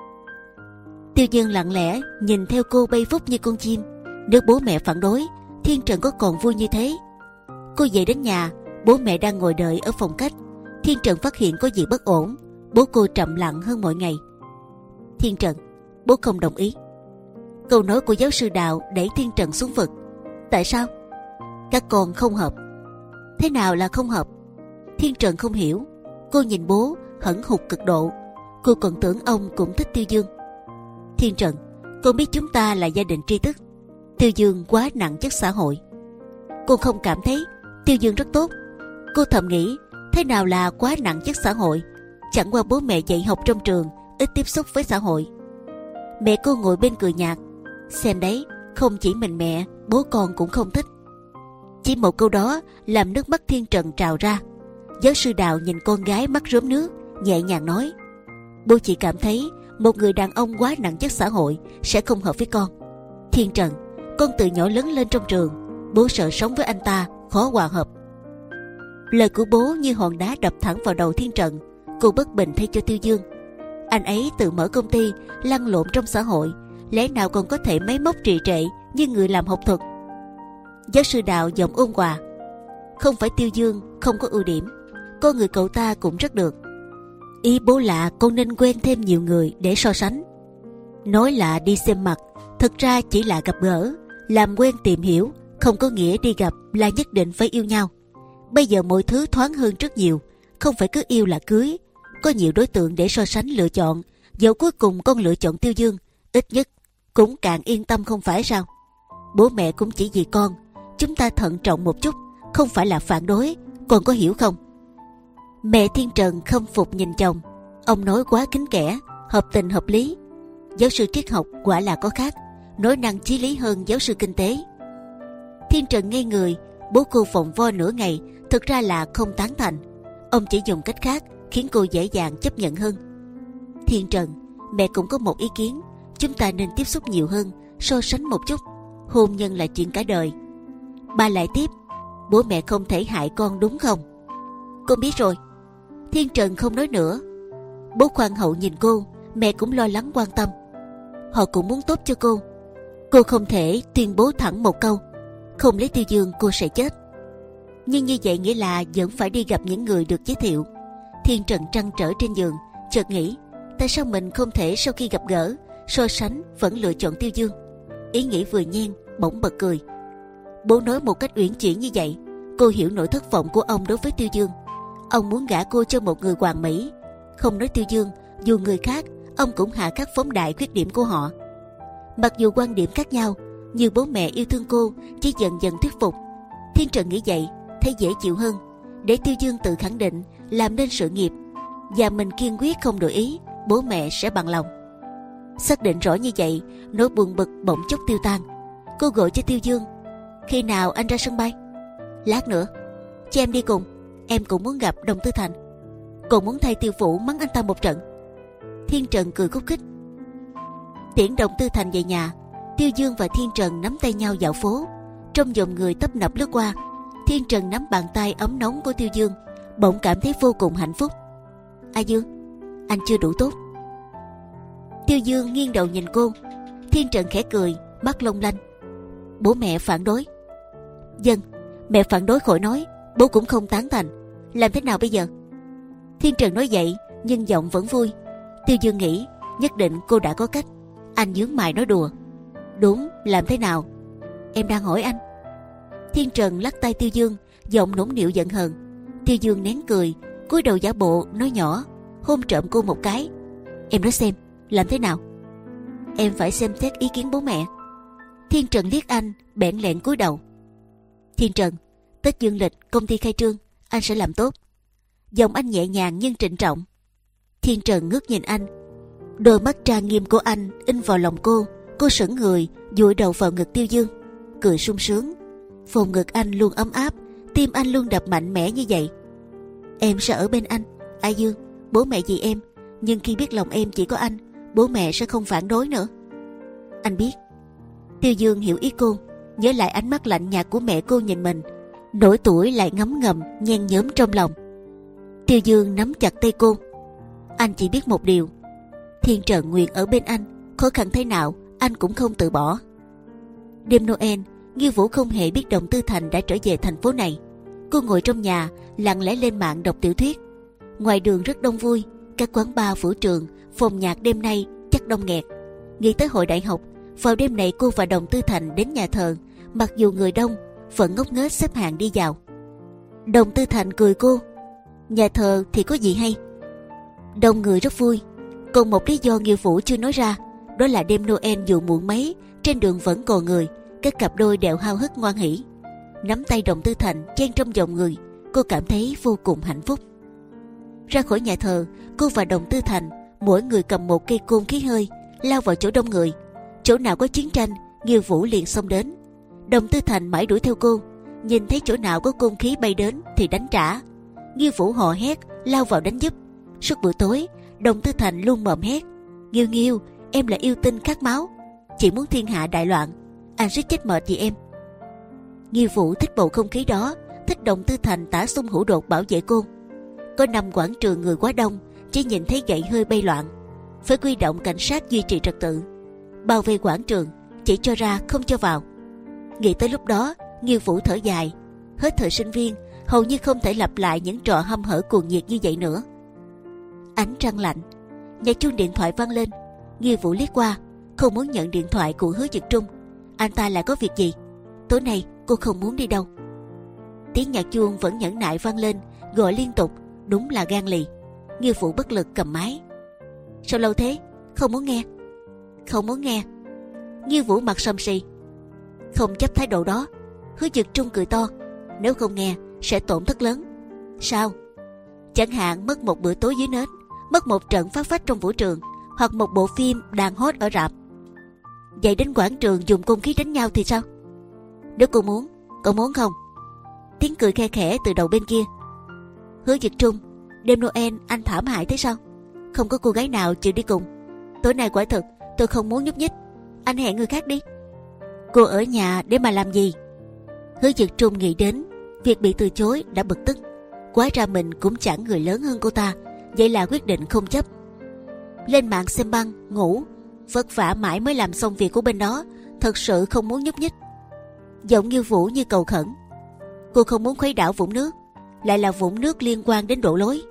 Tiêu Dương lặng lẽ nhìn theo cô bay vút như con chim. Nếu bố mẹ phản đối, Thiên Trần có còn vui như thế? Cô về đến nhà, bố mẹ đang ngồi đợi ở phòng khách. Thiên Trần phát hiện có gì bất ổn. Bố cô trầm lặng hơn mọi ngày. Thiên Trần, bố không đồng ý. Câu nói của giáo sư Đạo đẩy Thiên Trần xuống vực. Tại sao? Các con không hợp. Thế nào là không hợp? Thiên Trần không hiểu. Cô nhìn bố hẫn hụt cực độ. Cô còn tưởng ông cũng thích Tiêu Dương. Thiên Trần, con biết chúng ta là gia đình tri thức. Tiêu Dương quá nặng chất xã hội. Cô không cảm thấy Tiêu Dương rất tốt. Cô thầm nghĩ, thế nào là quá nặng chất xã hội? Chẳng qua bố mẹ dạy học trong trường ít tiếp xúc với xã hội. Mẹ cô ngồi bên cười nhạt. Xem đấy, không chỉ mình mẹ, bố con cũng không thích. Chỉ một câu đó làm nước mắt Thiên Trần trào ra. Giáo sư Đào nhìn con gái mắt rớm nước, nhẹ nhàng nói: bố chỉ cảm thấy một người đàn ông quá nặng chất xã hội sẽ không hợp với con. Thiên Trần, con từ nhỏ lớn lên trong trường, bố sợ sống với anh ta khó hòa hợp. Lời của bố như hòn đá đập thẳng vào đầu Thiên Trần. Cô bất bình thay cho Tiêu Dương. Anh ấy tự mở công ty, lăn lộn trong xã hội, lẽ nào còn có thể máy móc trì trệ như người làm học thuật? Giáo sư Đạo giọng ôn hòa: không phải Tiêu Dương không có ưu điểm, con người cậu ta cũng rất được. Ý bố là con nên quen thêm nhiều người để so sánh. Nói là đi xem mặt, thực ra chỉ là gặp gỡ, làm quen tìm hiểu, không có nghĩa đi gặp là nhất định phải yêu nhau. Bây giờ mọi thứ thoáng hơn rất nhiều, không phải cứ yêu là cưới. Có nhiều đối tượng để so sánh lựa chọn, dẫu cuối cùng con lựa chọn Tiêu Dương, ít nhất cũng càng yên tâm không phải sao? Bố mẹ cũng chỉ vì con, chúng ta thận trọng một chút, không phải là phản đối, con có hiểu không? Mẹ Thiên Trần khâm phục nhìn chồng. Ông nói quá kín kẽ, hợp tình hợp lý. Giáo sư triết học quả là có khác, nói năng chí lý hơn giáo sư kinh tế. Thiên Trần ngây người. Bố cô phồng vo nửa ngày, thực ra là không tán thành. Ông chỉ dùng cách khác khiến cô dễ dàng chấp nhận hơn. Thiên Trần, mẹ cũng có một ý kiến. Chúng ta nên tiếp xúc nhiều hơn, so sánh một chút. Hôn nhân là chuyện cả đời. Ba lại tiếp: bố mẹ không thể hại con đúng không? Con biết rồi. Thiên Trần không nói nữa. Bố khoan hậu nhìn cô, mẹ cũng lo lắng quan tâm. Họ cũng muốn tốt cho cô. Cô không thể tuyên bố thẳng một câu: không lấy Tiêu Dương cô sẽ chết. Nhưng như vậy nghĩa là vẫn phải đi gặp những người được giới thiệu. Thiên Trần trăn trở trên giường, chợt nghĩ tại sao mình không thể sau khi gặp gỡ, so sánh vẫn lựa chọn Tiêu Dương. Ý nghĩ vừa nhen, bỗng bật cười. Bố nói một cách uyển chuyển như vậy, cô hiểu nỗi thất vọng của ông đối với Tiêu Dương. Ông muốn gả cô cho một người hoàn mỹ. Không nói Tiêu Dương, dù người khác, ông cũng hạ khắc phóng đại khuyết điểm của họ. Mặc dù quan điểm khác nhau, như bố mẹ yêu thương cô, chỉ dần dần thuyết phục. Thiên Trần nghĩ vậy, thấy dễ chịu hơn. Để Tiêu Dương tự khẳng định, làm nên sự nghiệp, và mình kiên quyết không đổi ý, bố mẹ sẽ bằng lòng. Xác định rõ như vậy, nỗi buồn bực bỗng chốc tiêu tan. Cô gọi cho Tiêu Dương: khi nào anh ra sân bay? Lát nữa. Cho em đi cùng, em cũng muốn gặp Đồng Tư Thành. Còn muốn thay Tiêu Vũ mắng anh ta một trận. Thiên Trần cười khúc khích. Tiễn Đồng Tư Thành về nhà, Tiêu Dương và Thiên Trần nắm tay nhau dạo phố. Trong dòng người tấp nập lướt qua, Thiên Trần nắm bàn tay ấm nóng của Tiêu Dương, bỗng cảm thấy vô cùng hạnh phúc. A Dương, anh chưa đủ tốt. Tiêu Dương nghiêng đầu nhìn cô. Thiên Trần khẽ cười, mắt long lanh. Bố mẹ phản đối. Dân, mẹ phản đối khỏi nói, bố cũng không tán thành. Làm thế nào bây giờ? Thiên Trần nói vậy nhưng giọng vẫn vui. Tiêu Dương nghĩ nhất định cô đã có cách. Anh nhướng mày nói đùa: đúng, làm thế nào? Em đang hỏi anh. Thiên Trần lắc tay Tiêu Dương, giọng nũng nịu giận hờn. Tiêu Dương nén cười, cúi đầu giả bộ nói nhỏ, hôn trộm cô một cái. Em nói xem, làm thế nào? Em phải xem xét ý kiến bố mẹ. Thiên Trần liếc anh, bẽn lẽn cúi đầu. Thiên Trần, Tết dương lịch công ty khai trương, anh sẽ làm tốt. Giọng anh nhẹ nhàng nhưng trịnh trọng. Thiên Trần ngước nhìn anh, đôi mắt trang nghiêm của anh in vào lòng cô. Cô sững người, dụi đầu vào ngực Tiêu Dương, cười sung sướng. Phòng ngực anh luôn ấm áp, tim anh luôn đập mạnh mẽ như vậy. Em sẽ ở bên anh. A Dương, bố mẹ vì em, nhưng khi biết lòng em chỉ có anh, bố mẹ sẽ không phản đối nữa. Anh biết. Tiêu Dương hiểu ý cô, nhớ lại ánh mắt lạnh nhạt của mẹ cô nhìn mình, nỗi tuổi lại ngấm ngầm nhen nhóm trong lòng. Tiêu Dương nắm chặt tay cô. Anh chỉ biết một điều, thiên trần nguyện ở bên anh, khó khăn thế nào anh cũng không từ bỏ. Đêm Noel, Nghiêu Vũ không hề biết Đồng Tư Thành đã trở về thành phố này. Cô ngồi trong nhà lặng lẽ lên mạng đọc tiểu thuyết. Ngoài đường rất đông vui, các quán bar, vũ trường, phòng nhạc đêm nay chắc đông nghẹt. Nghĩ tới hồi đại học, vào đêm này cô và Đồng Tư Thành đến nhà thờ, mặc dù người đông vẫn ngốc nghếch xếp hàng đi vào. Đồng Tư Thành cười cô, nhà thờ thì có gì hay? Đông người rất vui. Còn một lý do Nghiêu Vũ chưa nói ra, đó là đêm Noel dù muộn mấy, trên đường vẫn còn người, các cặp đôi đều háo hức ngoan hỉ. Nắm tay Đồng Tư Thành chen trong dòng người, cô cảm thấy vô cùng hạnh phúc. Ra khỏi nhà thờ, cô và Đồng Tư Thành mỗi người cầm một cây côn khí hơi, lao vào chỗ đông người. Chỗ nào có chiến tranh, Nghiêu Vũ liền xông đến. Đồng Tư Thành mãi đuổi theo cô, nhìn thấy chỗ nào có côn khí bay đến thì đánh trả. Nghiêu Vũ hò hét lao vào đánh giúp. Suốt bữa tối, Đồng Tư Thành luôn mồm hét: Nghiêu Nghiêu, em là yêu tinh khát máu, chỉ muốn thiên hạ đại loạn, anh rất chết mệt vì em. Nghiêu Vũ thích bầu không khí đó, thích Đồng Tư Thành tả xung hữu đột bảo vệ cô. Có năm quảng trường người quá đông, chỉ nhìn thấy gậy hơi bay loạn, phải quy động cảnh sát duy trì trật tự, bao vây quảng trường, chỉ cho ra không cho vào. Nghĩ tới lúc đó, Nghiêu Vũ thở dài. Hết thời sinh viên, hầu như không thể lặp lại những trò hăm hở cuồng nhiệt như vậy nữa. Ánh trăng lạnh, nhạc chuông điện thoại vang lên. Nghiêu Vũ liếc qua, không muốn nhận điện thoại của Hứa Dực Trung. Anh ta lại có việc gì? Tối nay cô không muốn đi đâu. Tiếng nhạc chuông vẫn nhẫn nại vang lên, gọi liên tục, đúng là gan lì. Nghiêu Vũ bất lực cầm máy. Sao lâu thế? Không muốn nghe. Không muốn nghe. Nghiêu Vũ mặt sầm sì. Không chấp thái độ đó. Hứa Dực Trung cười to. Nếu không nghe sẽ tổn thất lớn. Sao? Chẳng hạn mất một bữa tối dưới nến, mất một trận phát phách trong vũ trường, hoặc một bộ phim đang hot ở rạp. Vậy đến quảng trường dùng côn khí đánh nhau thì sao? Nếu cô muốn, cậu muốn không? Tiếng cười khe khẽ từ đầu bên kia. Hứa Dực Trung, đêm Noel anh thảm hại thế sao? Không có cô gái nào chịu đi cùng. Tối nay quả thực tôi không muốn nhúc nhích. Anh hẹn người khác đi. Cô ở nhà để mà làm gì? Hứa Dực Trung nghĩ đến việc bị từ chối đã bực tức. Quá ra mình cũng chẳng người lớn hơn cô ta, vậy là quyết định không chấp. Lên mạng xem băng, ngủ, vất vả mãi mới làm xong việc của bên đó, thật sự không muốn nhúc nhích. Giọng Nghiêu Vũ như cầu khẩn. Cô không muốn khuấy đảo vũng nước, lại là vũng nước liên quan đến độ lối.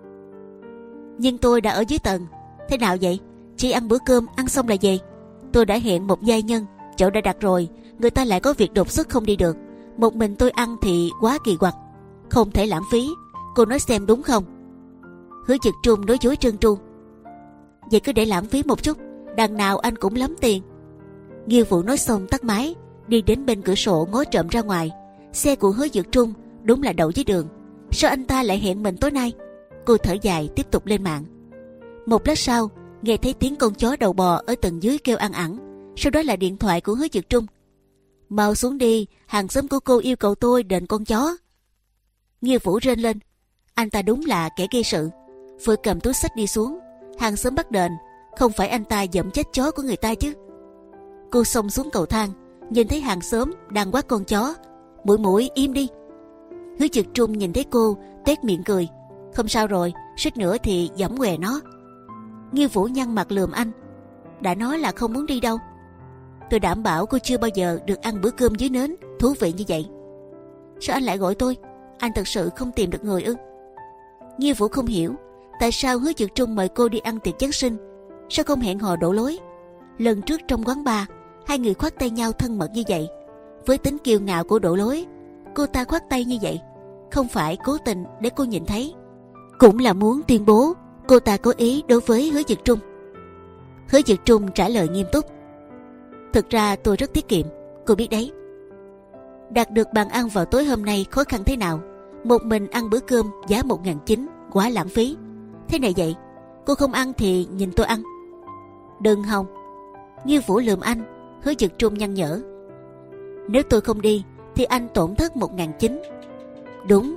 Nhưng tôi đã ở dưới tầng. Thế nào vậy? Chỉ ăn bữa cơm, ăn xong là về. Tôi đã hẹn một giai nhân, chỗ đã đặt rồi, người ta lại có việc đột xuất không đi được. Một mình tôi ăn thì quá kỳ quặc, không thể lãng phí. Cô nói xem đúng không? Hứa Dực Trung nói dối trơn tru. Vậy cứ để lãng phí một chút, đằng nào anh cũng lắm tiền. Nghiêu Vũ nói xong tắt máy, đi đến bên cửa sổ ngó trộm ra ngoài. Xe của Hứa Dực Trung đúng là đậu dưới đường. Sao anh ta lại hẹn mình tối nay? Cô thở dài tiếp tục lên mạng. Một lát sau, nghe thấy tiếng con chó đầu bò ở tầng dưới kêu ăn ẳng. Sau đó là điện thoại của Hứa Dực Trung. Mau xuống đi, hàng xóm của cô yêu cầu tôi đền con chó. Nghiêu Vũ rên lên. Anh ta đúng là kẻ gây sự. Vừa cầm túi xách đi xuống, hàng xóm bắt đền, không phải anh ta giẫm chết chó của người ta chứ. Cô xông xuống cầu thang, nhìn thấy hàng xóm đang quát con chó. Mũi mũi im đi. Hứa Dực Trung nhìn thấy cô, tét miệng cười. Không sao rồi, suýt nữa thì giẫm què nó. Nghiêu Vũ nhăn mặt lườm anh. Đã nói là không muốn đi đâu. Tôi đảm bảo cô chưa bao giờ được ăn bữa cơm dưới nến thú vị như vậy. Sao anh lại gọi tôi? Anh thật sự không tìm được người ư? Nghiêu Vũ không hiểu tại sao Hứa Dực Trung mời cô đi ăn tiệc Giáng sinh, sao không hẹn hò đổ lối. Lần trước trong quán bar, hai người khoác tay nhau thân mật như vậy. Với tính kiêu ngạo của đổ lối, cô ta khoác tay như vậy không phải cố tình để cô nhìn thấy, cũng là muốn tuyên bố cô ta có ý đối với Hứa Dực Trung. Hứa Dực Trung trả lời nghiêm túc. Thực ra tôi rất tiết kiệm, cô biết đấy. Đạt được bàn ăn vào tối hôm nay khó khăn thế nào, một mình ăn bữa cơm giá một ngàn chín, quá lãng phí. Thế này vậy, cô không ăn thì nhìn tôi ăn. Đừng hòng. Nghiêu Vũ lườm anh. Hứa Dực Trung nhăn nhở. Nếu tôi không đi thì anh tổn thất một ngàn chín. Đúng.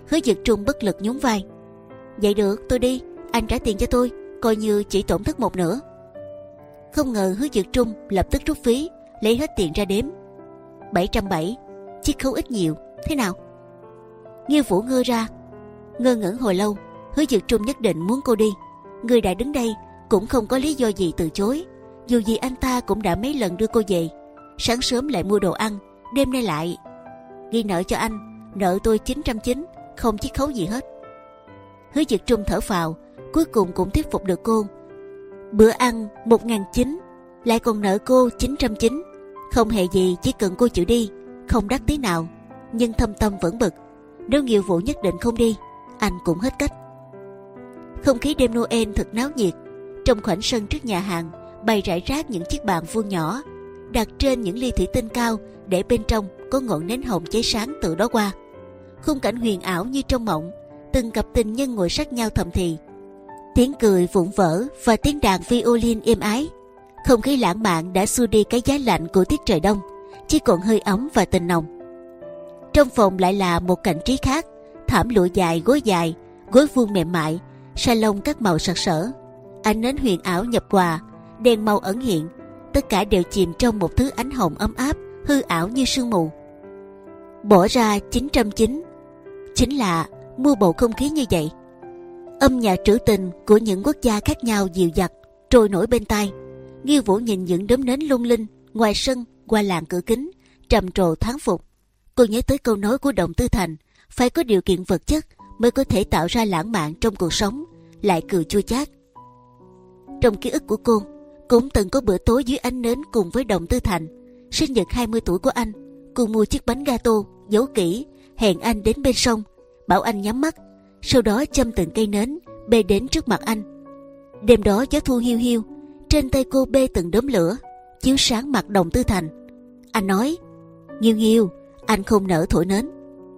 Hứa Dực Trung bất lực nhún vai. Vậy được, tôi đi, anh trả tiền cho tôi, coi như chỉ tổn thất một nửa. Không ngờ Hứa Dực Trung lập tức rút phí, lấy hết tiền ra đếm. bảy trăm bảy, chiết khấu ít nhiều, thế nào? Nghiêu Vũ ngơ ra, ngơ ngẩn hồi lâu. Hứa Dực Trung nhất định muốn cô đi. Người đã đứng đây cũng không có lý do gì từ chối. Dù gì anh ta cũng đã mấy lần đưa cô về, sáng sớm lại mua đồ ăn, đêm nay lại ghi nợ cho anh. Nợ tôi chín trăm chín, không chiết khấu gì hết. Hứa Dực Trung thở phào, cuối cùng cũng thuyết phục được cô. Bữa ăn một nghìn chín, lại còn nợ cô chín trăm chín. Không hề gì, chỉ cần cô chịu đi, không đắt tí nào. Nhưng thâm tâm vẫn bực, nếu Nghiêu Vũ nhất định không đi, anh cũng hết cách. Không khí đêm Noel thật náo nhiệt. Trong khoảnh sân trước nhà hàng bày rải rác những chiếc bàn vuông nhỏ, đặt trên những ly thủy tinh cao, để bên trong có ngọn nến hồng cháy sáng từ đó qua. Khung cảnh huyền ảo như trong mộng. Từng cặp tình nhân ngồi sát nhau thầm thì, tiếng cười vụn vỡ và tiếng đàn violin êm ái. Không khí lãng mạn đã xua đi cái giá lạnh của tiết trời đông, chỉ còn hơi ấm và tình nồng. Trong phòng lại là một cảnh trí khác. Thảm lụa dài, gối dài, gối vuông mềm mại, salon các màu sặc sỡ, ánh nến huyền ảo nhập quà, đèn màu ẩn hiện, tất cả đều chìm trong một thứ ánh hồng ấm áp, hư ảo như sương mù. Bỏ ra chín trăm chín, chính là mua bầu không khí như vậy. Âm nhạc trữ tình của những quốc gia khác nhau dịu dặt trôi nổi bên tai. Nghiêu Vũ nhìn những đốm nến lung linh ngoài sân qua làn cửa kính, trầm trồ thán phục. Cô nhớ tới câu nói của Đồng Tư Thành, phải có điều kiện vật chất mới có thể tạo ra lãng mạn trong cuộc sống, lại cười chua chát. Trong ký ức của cô, cũng từng có bữa tối dưới ánh nến cùng với Đồng Tư Thành. Sinh nhật hai mươi tuổi của anh, cô mua chiếc bánh gato giấu kỹ, hẹn anh đến bên sông, bảo anh nhắm mắt, sau đó châm từng cây nến bê đến trước mặt anh. Đêm đó gió thu hiu hiu, trên tay cô bê từng đốm lửa, chiếu sáng mặt Đồng Tư Thành. Anh nói, Nghiêu Nghiêu, anh không nỡ thổi nến.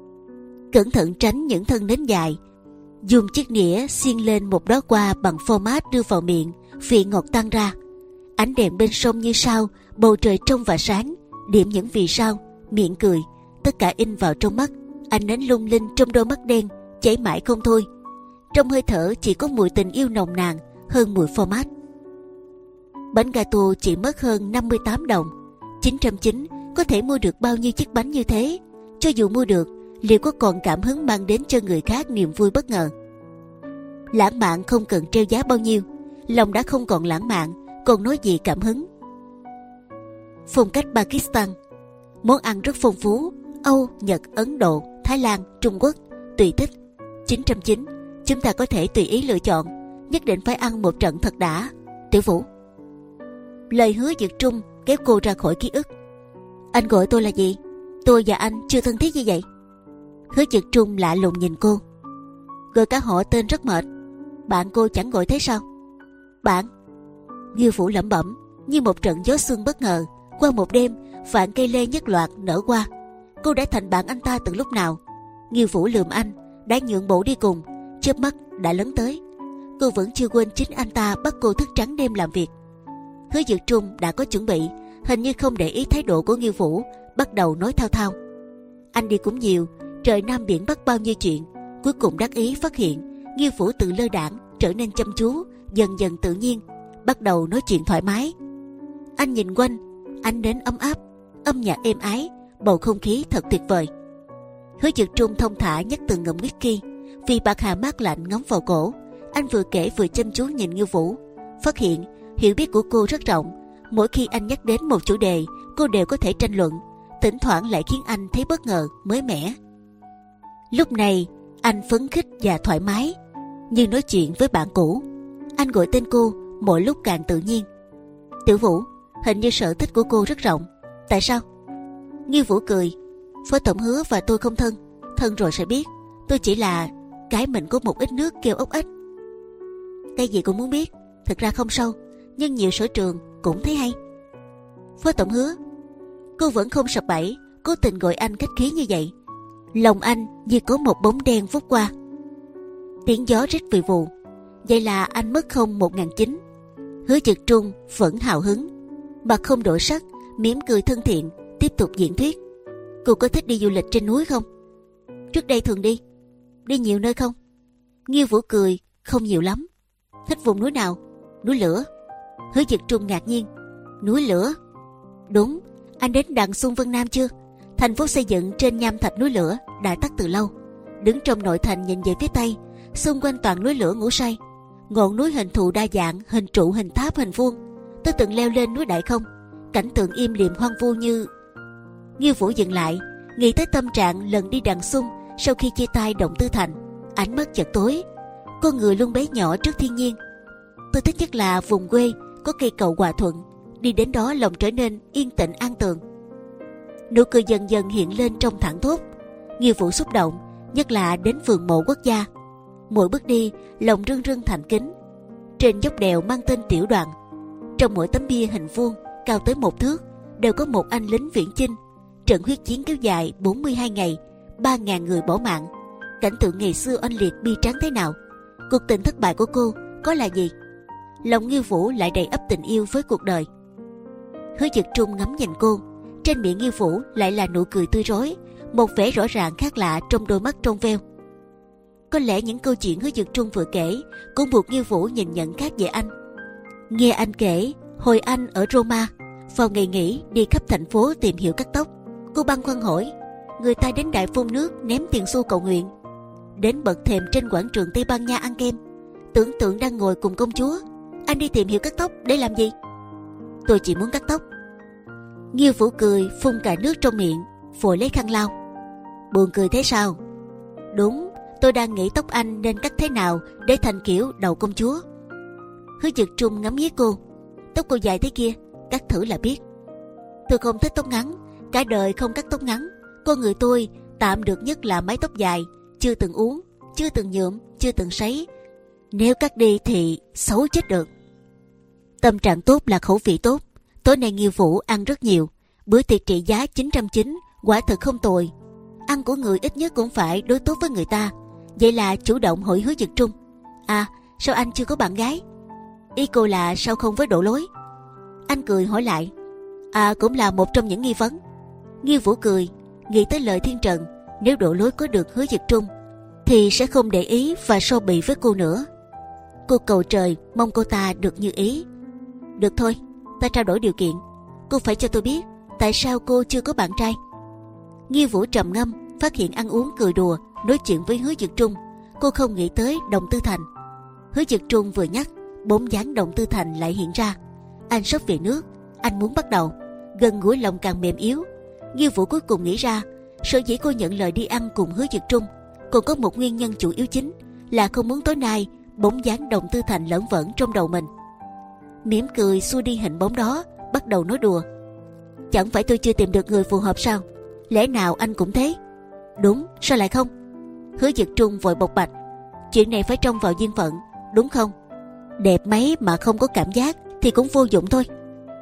Cẩn thận tránh những thân nến dài, dùng chiếc nĩa xiên lên một đóa hoa bằng format đưa vào miệng, vị ngọt tan ra. Ánh đèn bên sông như sao, bầu trời trong và sáng, điểm những vì sao, miệng cười, tất cả in vào trong mắt. Ánh nến lung linh trong đôi mắt đen, chảy mãi không thôi. Trong hơi thở chỉ có mùi tình yêu nồng nàn hơn mùi format. Bánh gato chỉ mất hơn năm mươi tám đồng. chín trăm chín có thể mua được bao nhiêu chiếc bánh như thế? Cho dù mua được, liệu có còn cảm hứng mang đến cho người khác niềm vui bất ngờ? Lãng mạn không cần treo giá bao nhiêu, lòng đã không còn lãng mạn, còn nói gì cảm hứng. Phong cách Pakistan, món ăn rất phong phú, Âu, Nhật, Ấn Độ, Thái Lan, Trung Quốc, tùy thích. chín trăm chín, chúng ta có thể tùy ý lựa chọn, nhất định phải ăn một trận thật đã. Tiểu Vũ. Lời Hứa Dực Trung kéo cô ra khỏi ký ức. Anh gọi tôi là gì? Tôi và anh chưa thân thiết như vậy. Hứa Dực Trung lạ lùng nhìn cô. Gọi cả họ tên rất mệt. Bạn cô chẳng gọi thế sao? Bạn? Nghiêu Vũ lẩm bẩm như một trận gió xuân bất ngờ. Qua một đêm, vạn cây lê nhất loạt nở qua. Cô đã thành bạn anh ta từ lúc nào? Nghiêu Vũ lườm anh, đã nhượng bộ đi cùng, chớp mắt đã lấn tới. Cô vẫn chưa quên chính anh ta bắt cô thức trắng đêm làm việc. Hứa Dực Trung đã có chuẩn bị, hình như không để ý thái độ của Nghiêu Vũ, bắt đầu nói thao thao. Anh đi cũng nhiều, trời Nam biển Bắc bao nhiêu chuyện. Cuối cùng đắc ý phát hiện Nghiêu Vũ từ lơ đãng trở nên chăm chú, dần dần tự nhiên, bắt đầu nói chuyện thoải mái. Anh nhìn quanh, ánh nến ấm áp, âm nhạc êm ái, bầu không khí thật tuyệt vời. Hứa Dực Trung thông thả nhấp từng ngụm whisky, vì bạc hà mát lạnh ngấm vào cổ. Anh vừa kể vừa chăm chú nhìn Nghiêu Vũ, phát hiện hiểu biết của cô rất rộng. Mỗi khi anh nhắc đến một chủ đề, cô đều có thể tranh luận, thỉnh thoảng lại khiến anh thấy bất ngờ, mới mẻ. Lúc này anh phấn khích và thoải mái, như nói chuyện với bạn cũ. Anh gọi tên cô mỗi lúc càng tự nhiên. Tiểu Vũ, hình như sở thích của cô rất rộng. Tại sao? Nghiêu Vũ cười. Phó tổng Hứa và tôi không thân, thân rồi sẽ biết. Tôi chỉ là cái mình có một ít nước kêu ốc ếch. Cái gì cũng muốn biết, thực ra không sâu, nhưng nhiều sở trường cũng thấy hay. Phó tổng Hứa. Cô vẫn không sập bẫy, cố tình gọi anh khách khí như vậy. Lòng anh như có một bóng đen vút qua. Tiếng gió rít vù vù. Vậy là anh mất không một ngàn chín. Hứa Dực Trung vẫn hào hứng, mặt không đổi sắc, mỉm cười thân thiện, tiếp tục diễn thuyết. Cô có thích đi du lịch trên núi không? Trước đây thường đi. Đi nhiều nơi không? Nghiêu Vũ cười. Không nhiều lắm. Thích vùng núi nào? Núi lửa. Hứa Dực Trung ngạc nhiên. Núi lửa? Đúng. Anh đến Đằng Xuân Vân Nam chưa? Thành phố xây dựng trên nham thạch núi lửa, đã tắt từ lâu. Đứng trong nội thành nhìn về phía tây, xung quanh toàn núi lửa ngủ say. Ngọn núi hình thù đa dạng, hình trụ, hình tháp, hình vuông. Tôi từng leo lên núi Đại Không, cảnh tượng im lìm hoang vu như... Nghiêu Vũ dừng lại, nghĩ tới tâm trạng lần đi Đằng Xuân sau khi chia tay Động Tư Thành. Ánh mắt chợt tối. Con người luôn bé nhỏ trước thiên nhiên. Tôi thích nhất là vùng quê có cây cầu hòa thuận, đi đến đó lòng trở nên yên tĩnh an tường. Nụ cười dần dần hiện lên trong thẳng thốt. Nghiêu Vũ xúc động, nhất là đến vườn mộ quốc gia. Mỗi bước đi, lòng rưng rưng thành kính. Trên dốc đèo mang tên Tiểu Đoàn, trong mỗi tấm bia hình vuông cao tới một thước đều có một anh lính viễn chinh. Trận huyết chiến kéo dài bốn mươi hai ngày, ba ngàn người bỏ mạng. Cảnh tượng ngày xưa oanh liệt bi tráng thế nào? Cuộc tình thất bại của cô có là gì? Lòng Nghiêu Vũ lại đầy ắp tình yêu với cuộc đời. Hứa Dực Trung ngắm nhìn cô, trên miệng Nghiêu Vũ lại là nụ cười tươi rói, một vẻ rõ ràng khác lạ trong đôi mắt trong veo. Có lẽ những câu chuyện Hứa Dực Trung vừa kể cũng buộc Nghiêu Vũ nhìn nhận khác về anh. Nghe anh kể, hồi anh ở Roma, vào ngày nghỉ đi khắp thành phố tìm hiểu cắt tóc, cô băn khoăn hỏi: người ta đến đại phun nước ném tiền xu cầu nguyện, đến bậc thềm trên quảng trường Tây Ban Nha ăn kem, tưởng tượng đang ngồi cùng công chúa. Anh đi tìm hiểu cắt tóc để làm gì? Tôi chỉ muốn cắt tóc. Nghiêu Vũ cười phun cả nước trong miệng, vội lấy khăn lau. Buồn cười thế sao? Đúng, tôi đang nghĩ tóc anh nên cắt thế nào để thành kiểu đầu công chúa. Hứa Dực Trung ngắm nghía cô. Tóc cô dài thế kia, cắt thử là biết. Tôi không thích tóc ngắn, cả đời không cắt tóc ngắn. Con người tôi tạm được nhất là mái tóc dài, chưa từng uống, chưa từng nhuộm, chưa từng sấy. Nếu cắt đi thì xấu chết được. Tâm trạng tốt là khẩu vị tốt. Tối nay Nghiêu Vũ ăn rất nhiều. Bữa tiệc trị giá chín trăm chín, quả thật không tồi. Ăn của người ít nhất cũng phải đối tốt với người ta. Vậy là chủ động hỏi Hứa Dực Trung: à, sao anh chưa có bạn gái? Ý cô là sao không với Đỗ Lối? Anh cười hỏi lại: à, cũng là một trong những nghi vấn. Nghiêu Vũ cười, nghĩ tới lời Thiên Trần, nếu Đỗ Lối có được Hứa Dực Trung thì sẽ không để ý và so bì với cô nữa. Cô cầu trời mong cô ta được như ý. Được thôi, ta trao đổi điều kiện. Cô phải cho tôi biết tại sao cô chưa có bạn trai. Nghiêu Vũ trầm ngâm, phát hiện ăn uống cười đùa nói chuyện với Hứa Dực Trung, cô không nghĩ tới Động Tư Thành. Hứa Dực Trung vừa nhắc, bóng dáng Động Tư Thành lại hiện ra. Anh sắp về nước, anh muốn bắt đầu. Gần gũi lòng càng mềm yếu. Nghiêu Vũ cuối cùng nghĩ ra, sở dĩ cô nhận lời đi ăn cùng Hứa Dực Trung còn có một nguyên nhân chủ yếu chính là không muốn tối nay bóng dáng Động Tư Thành lởn vởn trong đầu mình. Mỉm cười xua đi hình bóng đó, bắt đầu nói đùa: chẳng phải tôi chưa tìm được người phù hợp sao? Lẽ nào anh cũng thế? Đúng, sao lại không? Hứa Dực Trung vội bộc bạch: chuyện này phải trông vào duyên phận, đúng không? Đẹp mấy mà không có cảm giác thì cũng vô dụng thôi.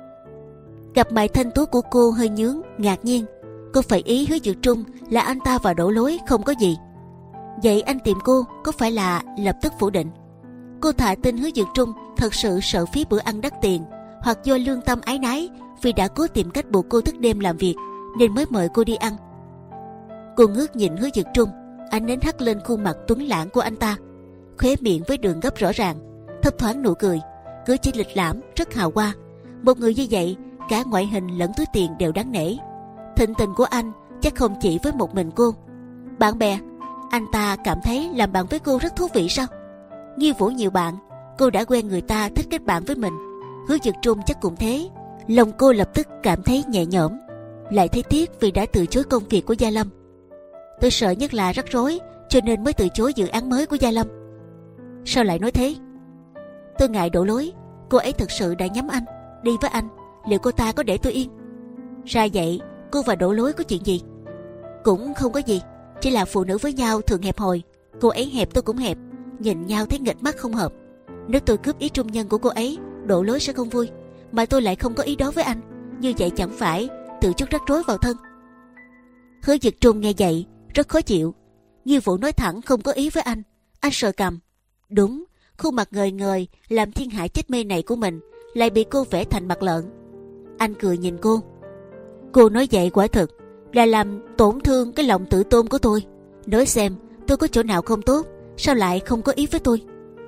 Gặp mày thanh tú của cô hơi nhướng, ngạc nhiên. Cô phải ý Hứa Dực Trung là anh ta và Đỗ Lối không có gì. Vậy anh tìm cô có phải là lập tức phủ định? Cô thà tin Hứa Dực Trung thật sự sợ phí bữa ăn đắt tiền, hoặc do lương tâm ái nái vì đã cố tìm cách buộc cô thức đêm làm việc nên mới mời cô đi ăn. Cô ngước nhìn Hứa Dực Trung, ánh nến hắt lên khuôn mặt tuấn lãng của anh ta, khóe miệng với đường gấp rõ ràng, thấp thoáng nụ cười, cử chỉ lịch lãm rất hào hoa. Một người như vậy, cả ngoại hình lẫn túi tiền đều đáng nể. Thịnh tình của anh chắc không chỉ với một mình cô. Bạn bè, anh ta cảm thấy làm bạn với cô rất thú vị sao? Nghiêu Vũ nhiều bạn, cô đã quen người ta thích kết bạn với mình. Hứa Dực Trung chắc cũng thế. Lòng cô lập tức cảm thấy nhẹ nhõm, lại thấy tiếc vì đã từ chối công việc của Gia Lâm. Tôi sợ nhất là rắc rối, cho nên mới từ chối dự án mới của Gia Lâm. Sao lại nói thế? Tôi ngại Đỗ Lối, cô ấy thực sự đã nhắm anh, đi với anh, liệu cô ta có để tôi yên? Ra vậy, cô và Đỗ Lối có chuyện gì? Cũng không có gì, chỉ là phụ nữ với nhau thường hẹp hòi. Cô ấy hẹp, tôi cũng hẹp, nhìn nhau thấy nghịch mắt không hợp. Nếu tôi cướp ý trung nhân của cô ấy, Đỗ Lối sẽ không vui, mà tôi lại không có ý đó với anh, như vậy chẳng phải tự chuốc rắc rối vào thân. Hứa Dực Trung nghe vậy rất khó chịu. Nghiêu Vũ nói thẳng không có ý với anh. Anh sờ cằm. Đúng, khuôn mặt ngời ngời làm thiên hạ chết mê này của mình lại bị cô vẽ thành mặt lợn. Anh cười nhìn cô. Cô nói vậy quả thực là làm tổn thương cái lòng tự tôn của tôi. Nói xem tôi có chỗ nào không tốt? Sao lại không có ý với tôi?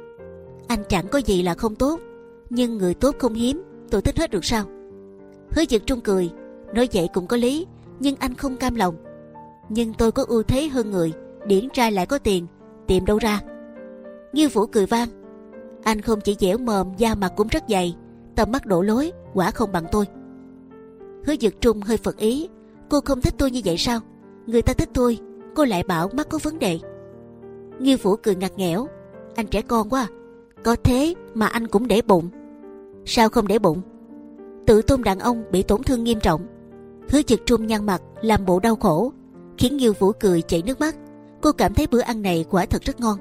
Anh chẳng có gì là không tốt, nhưng người tốt không hiếm, tôi thích hết được sao? Hứa Dực Trung cười, nói vậy cũng có lý, nhưng anh không cam lòng. Nhưng tôi có ưu thế hơn người, điển trai lại có tiền, tìm đâu ra? Nghiêu Vũ cười vang, anh không chỉ dẻo mồm, da mặt cũng rất dày, tầm mắt độ lối, quả không bằng tôi. Hứa Dực Trung hơi phật ý, cô không thích tôi như vậy sao? Người ta thích tôi, cô lại bảo mắt có vấn đề. Nghiêu Vũ cười ngặt nghẽo, anh trẻ con quá. Có thế mà anh cũng để bụng. Sao không để bụng? Tự tôn đàn ông bị tổn thương nghiêm trọng. Hứa Dực Trung nhăn mặt làm bộ đau khổ, khiến Nghiêu Vũ cười chảy nước mắt. Cô cảm thấy bữa ăn này quả thật rất ngon.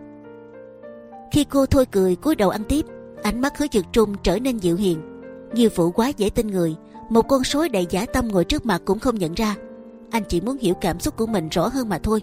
Khi cô thôi cười cúi đầu ăn tiếp, ánh mắt Hứa Dực Trung trở nên dịu hiền. Nghiêu Vũ quá dễ tin người, một con sói đầy dã tâm ngồi trước mặt cũng không nhận ra. Anh chỉ muốn hiểu cảm xúc của mình rõ hơn mà thôi.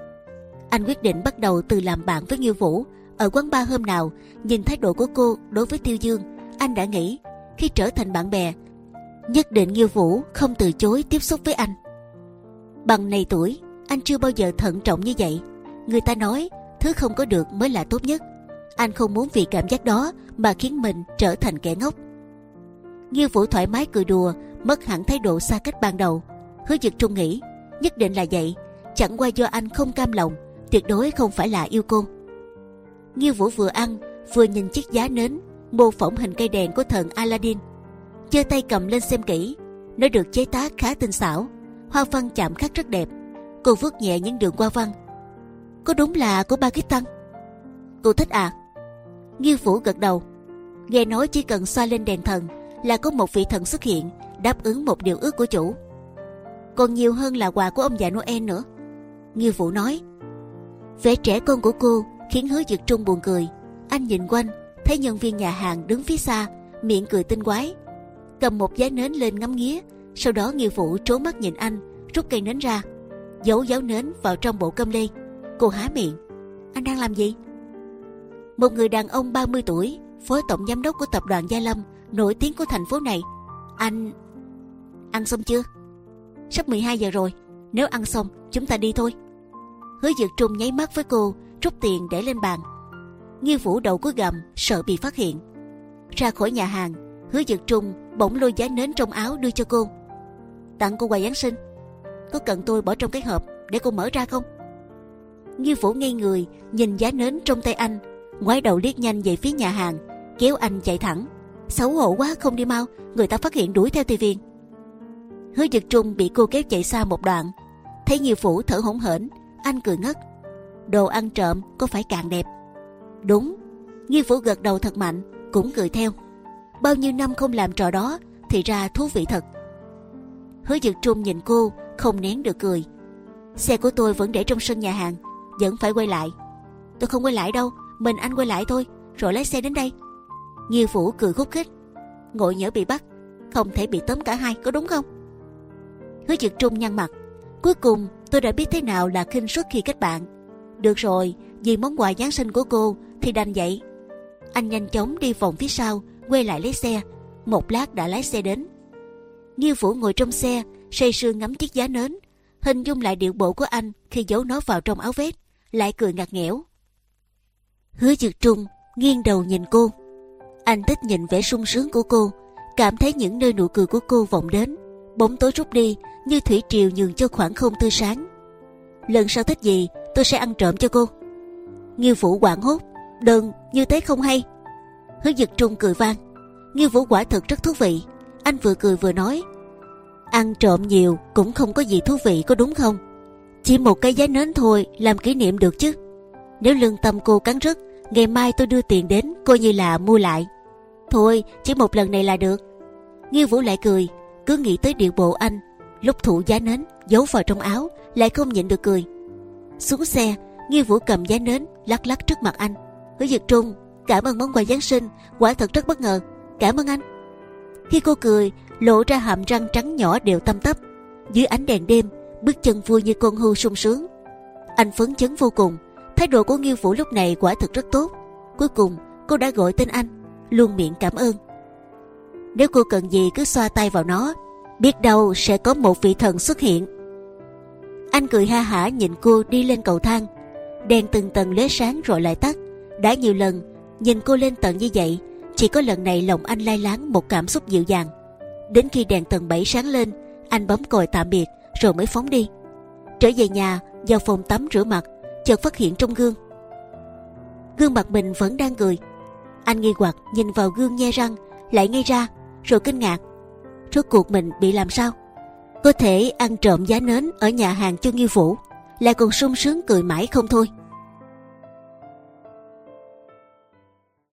Anh quyết định bắt đầu từ làm bạn với Nghiêu Vũ. Ở quán bar hôm nào, nhìn thái độ của cô đối với Tiêu Dương, anh đã nghĩ khi trở thành bạn bè, nhất định Nghiêu Vũ không từ chối tiếp xúc với anh. Bằng này tuổi, anh chưa bao giờ thận trọng như vậy. Người ta nói thứ không có được mới là tốt nhất. Anh không muốn vì cảm giác đó mà khiến mình trở thành kẻ ngốc. Nghiêu Vũ thoải mái cười đùa, mất hẳn thái độ xa cách ban đầu. Hứa Dực Trung nghĩ nhất định là vậy, chẳng qua do anh không cam lòng, tuyệt đối không phải là yêu cô. Nghiêu Vũ vừa ăn vừa nhìn chiếc giá nến mô phỏng hình cây đèn của thần Aladdin, giơ tay cầm lên xem kỹ. Nó được chế tác khá tinh xảo, hoa văn chạm khắc rất đẹp. Cô vuốt nhẹ những đường hoa văn. Có đúng là của Pakistan? Cô thích à? Nghiêu Vũ gật đầu. Nghe nói chỉ cần xoa lên đèn thần là có một vị thần xuất hiện, đáp ứng một điều ước của chủ. Còn nhiều hơn là quà của ông già Noel nữa. Nghiêu Vũ nói. Vẻ trẻ con của cô khiến Hứa Dực Trung buồn cười. Anh nhìn quanh thấy nhân viên nhà hàng đứng phía xa, miệng cười tinh quái, cầm một giá nến lên ngắm nghía. Sau đó Nghiêu Vũ trố mắt nhìn anh, rút cây nến ra, giấu giáo nến vào trong bộ cơm lê. Cô há miệng. Anh đang làm gì? Một người đàn ông ba mươi tuổi, phó tổng giám đốc của tập đoàn Gia Lâm, nổi tiếng của thành phố này. Anh ăn xong chưa? Sắp mười hai giờ rồi, nếu ăn xong chúng ta đi thôi. Hứa Dực Trung nháy mắt với cô, rút tiền để lên bàn. Nghiêu Vũ đầu cúi gằm, sợ bị phát hiện. Ra khỏi nhà hàng, Hứa Dực Trung bỗng lôi giá nến trong áo đưa cho cô. Tặng cô quà Giáng sinh, có cần tôi bỏ trong cái hộp để cô mở ra không? Nghiêu Vũ ngây người nhìn giá nến trong tay anh, ngoái đầu liếc nhanh về phía nhà hàng, kéo anh chạy thẳng. Xấu hổ quá, không đi mau, người ta phát hiện đuổi theo Tùy Viên. Hứa Dực Trung bị cô kéo chạy xa một đoạn, thấy Nghiêu Vũ thở hổn hển, anh cười ngất. Đồ ăn trộm có phải càng đẹp? Đúng. Nghiêu Vũ gật đầu thật mạnh, cũng cười theo. Bao nhiêu năm không làm trò đó, thì ra thú vị thật. Hứa Dực Trung nhìn cô không nén được cười. Xe của tôi vẫn để trong sân nhà hàng, vẫn phải quay lại. Tôi không quay lại đâu, mình anh quay lại thôi, rồi lái xe đến đây. Nghiêu Vũ cười khúc khích. Ngộ nhỡ bị bắt, không thể bị tóm cả hai, có đúng không? Hứa Dực Trung nhăn mặt. Cuối cùng tôi đã biết thế nào là khinh suất khi kết bạn. Được rồi, vì món quà Giáng sinh của cô thì đành vậy. Anh nhanh chóng đi vòng phía sau, quay lại lấy xe. Một lát đã lái xe đến. Nghiêu Vũ ngồi trong xe, say sưa ngắm chiếc giá nến, hình dung lại điệu bộ của anh khi giấu nó vào trong áo vest, lại cười ngặt nghẽo. Hứa Dực Trung nghiêng đầu nhìn cô. Anh thích nhìn vẻ sung sướng của cô, cảm thấy những nơi nụ cười của cô vọng đến. Bóng tối rút đi như thủy triều nhường cho khoảng không tươi sáng. Lần sau thích gì tôi sẽ ăn trộm cho cô. Nghiêu Vũ hoảng hốt. Đừng, như thế không hay. Hứa Dực Trung cười vang. Nghiêu Vũ quả thực rất thú vị. Anh vừa cười vừa nói. Ăn trộm nhiều cũng không có gì thú vị, có đúng không? Chỉ một cái giá nến thôi, làm kỷ niệm được chứ. Nếu lương tâm cô cắn rứt, ngày mai tôi đưa tiền đến coi như là mua lại. Thôi, chỉ một lần này là được. Nghiêu Vũ lại cười, cứ nghĩ tới điệu bộ anh lúc thủ giá nến giấu vào trong áo, lại không nhịn được cười. Xuống xe, Nghiêu Vũ cầm giá nến lắc lắc trước mặt anh. Hứa Dực Trung, cảm ơn món quà Giáng sinh, quả thật rất bất ngờ. Cảm ơn anh. Khi cô cười, lộ ra hàm răng trắng nhỏ đều tăm tắp. Dưới ánh đèn đêm, bước chân vui như con hươu sung sướng. Anh phấn chấn vô cùng. Thái độ của Nghiêu Vũ lúc này quả thực rất tốt. Cuối cùng cô đã gọi tên anh, luôn miệng cảm ơn. Nếu cô cần gì cứ xoa tay vào nó, biết đâu sẽ có một vị thần xuất hiện. Anh cười ha hả nhìn cô đi lên cầu thang. Đèn từng tầng lóe sáng rồi lại tắt. Đã nhiều lần nhìn cô lên tận như vậy, chỉ có lần này lòng anh lai láng một cảm xúc dịu dàng. Đến khi đèn tầng bảy sáng lên, anh bấm còi tạm biệt rồi mới phóng đi. Trở về nhà, vào phòng tắm rửa mặt, chợt phát hiện trong gương gương mặt mình vẫn đang cười. Anh nghi hoặc nhìn vào gương nhe răng, lại ngây ra rồi kinh ngạc. Rốt cuộc mình bị làm sao? Có thể ăn trộm giá nến ở nhà hàng cho Nghiêu Vũ, lại còn sung sướng cười mãi không thôi.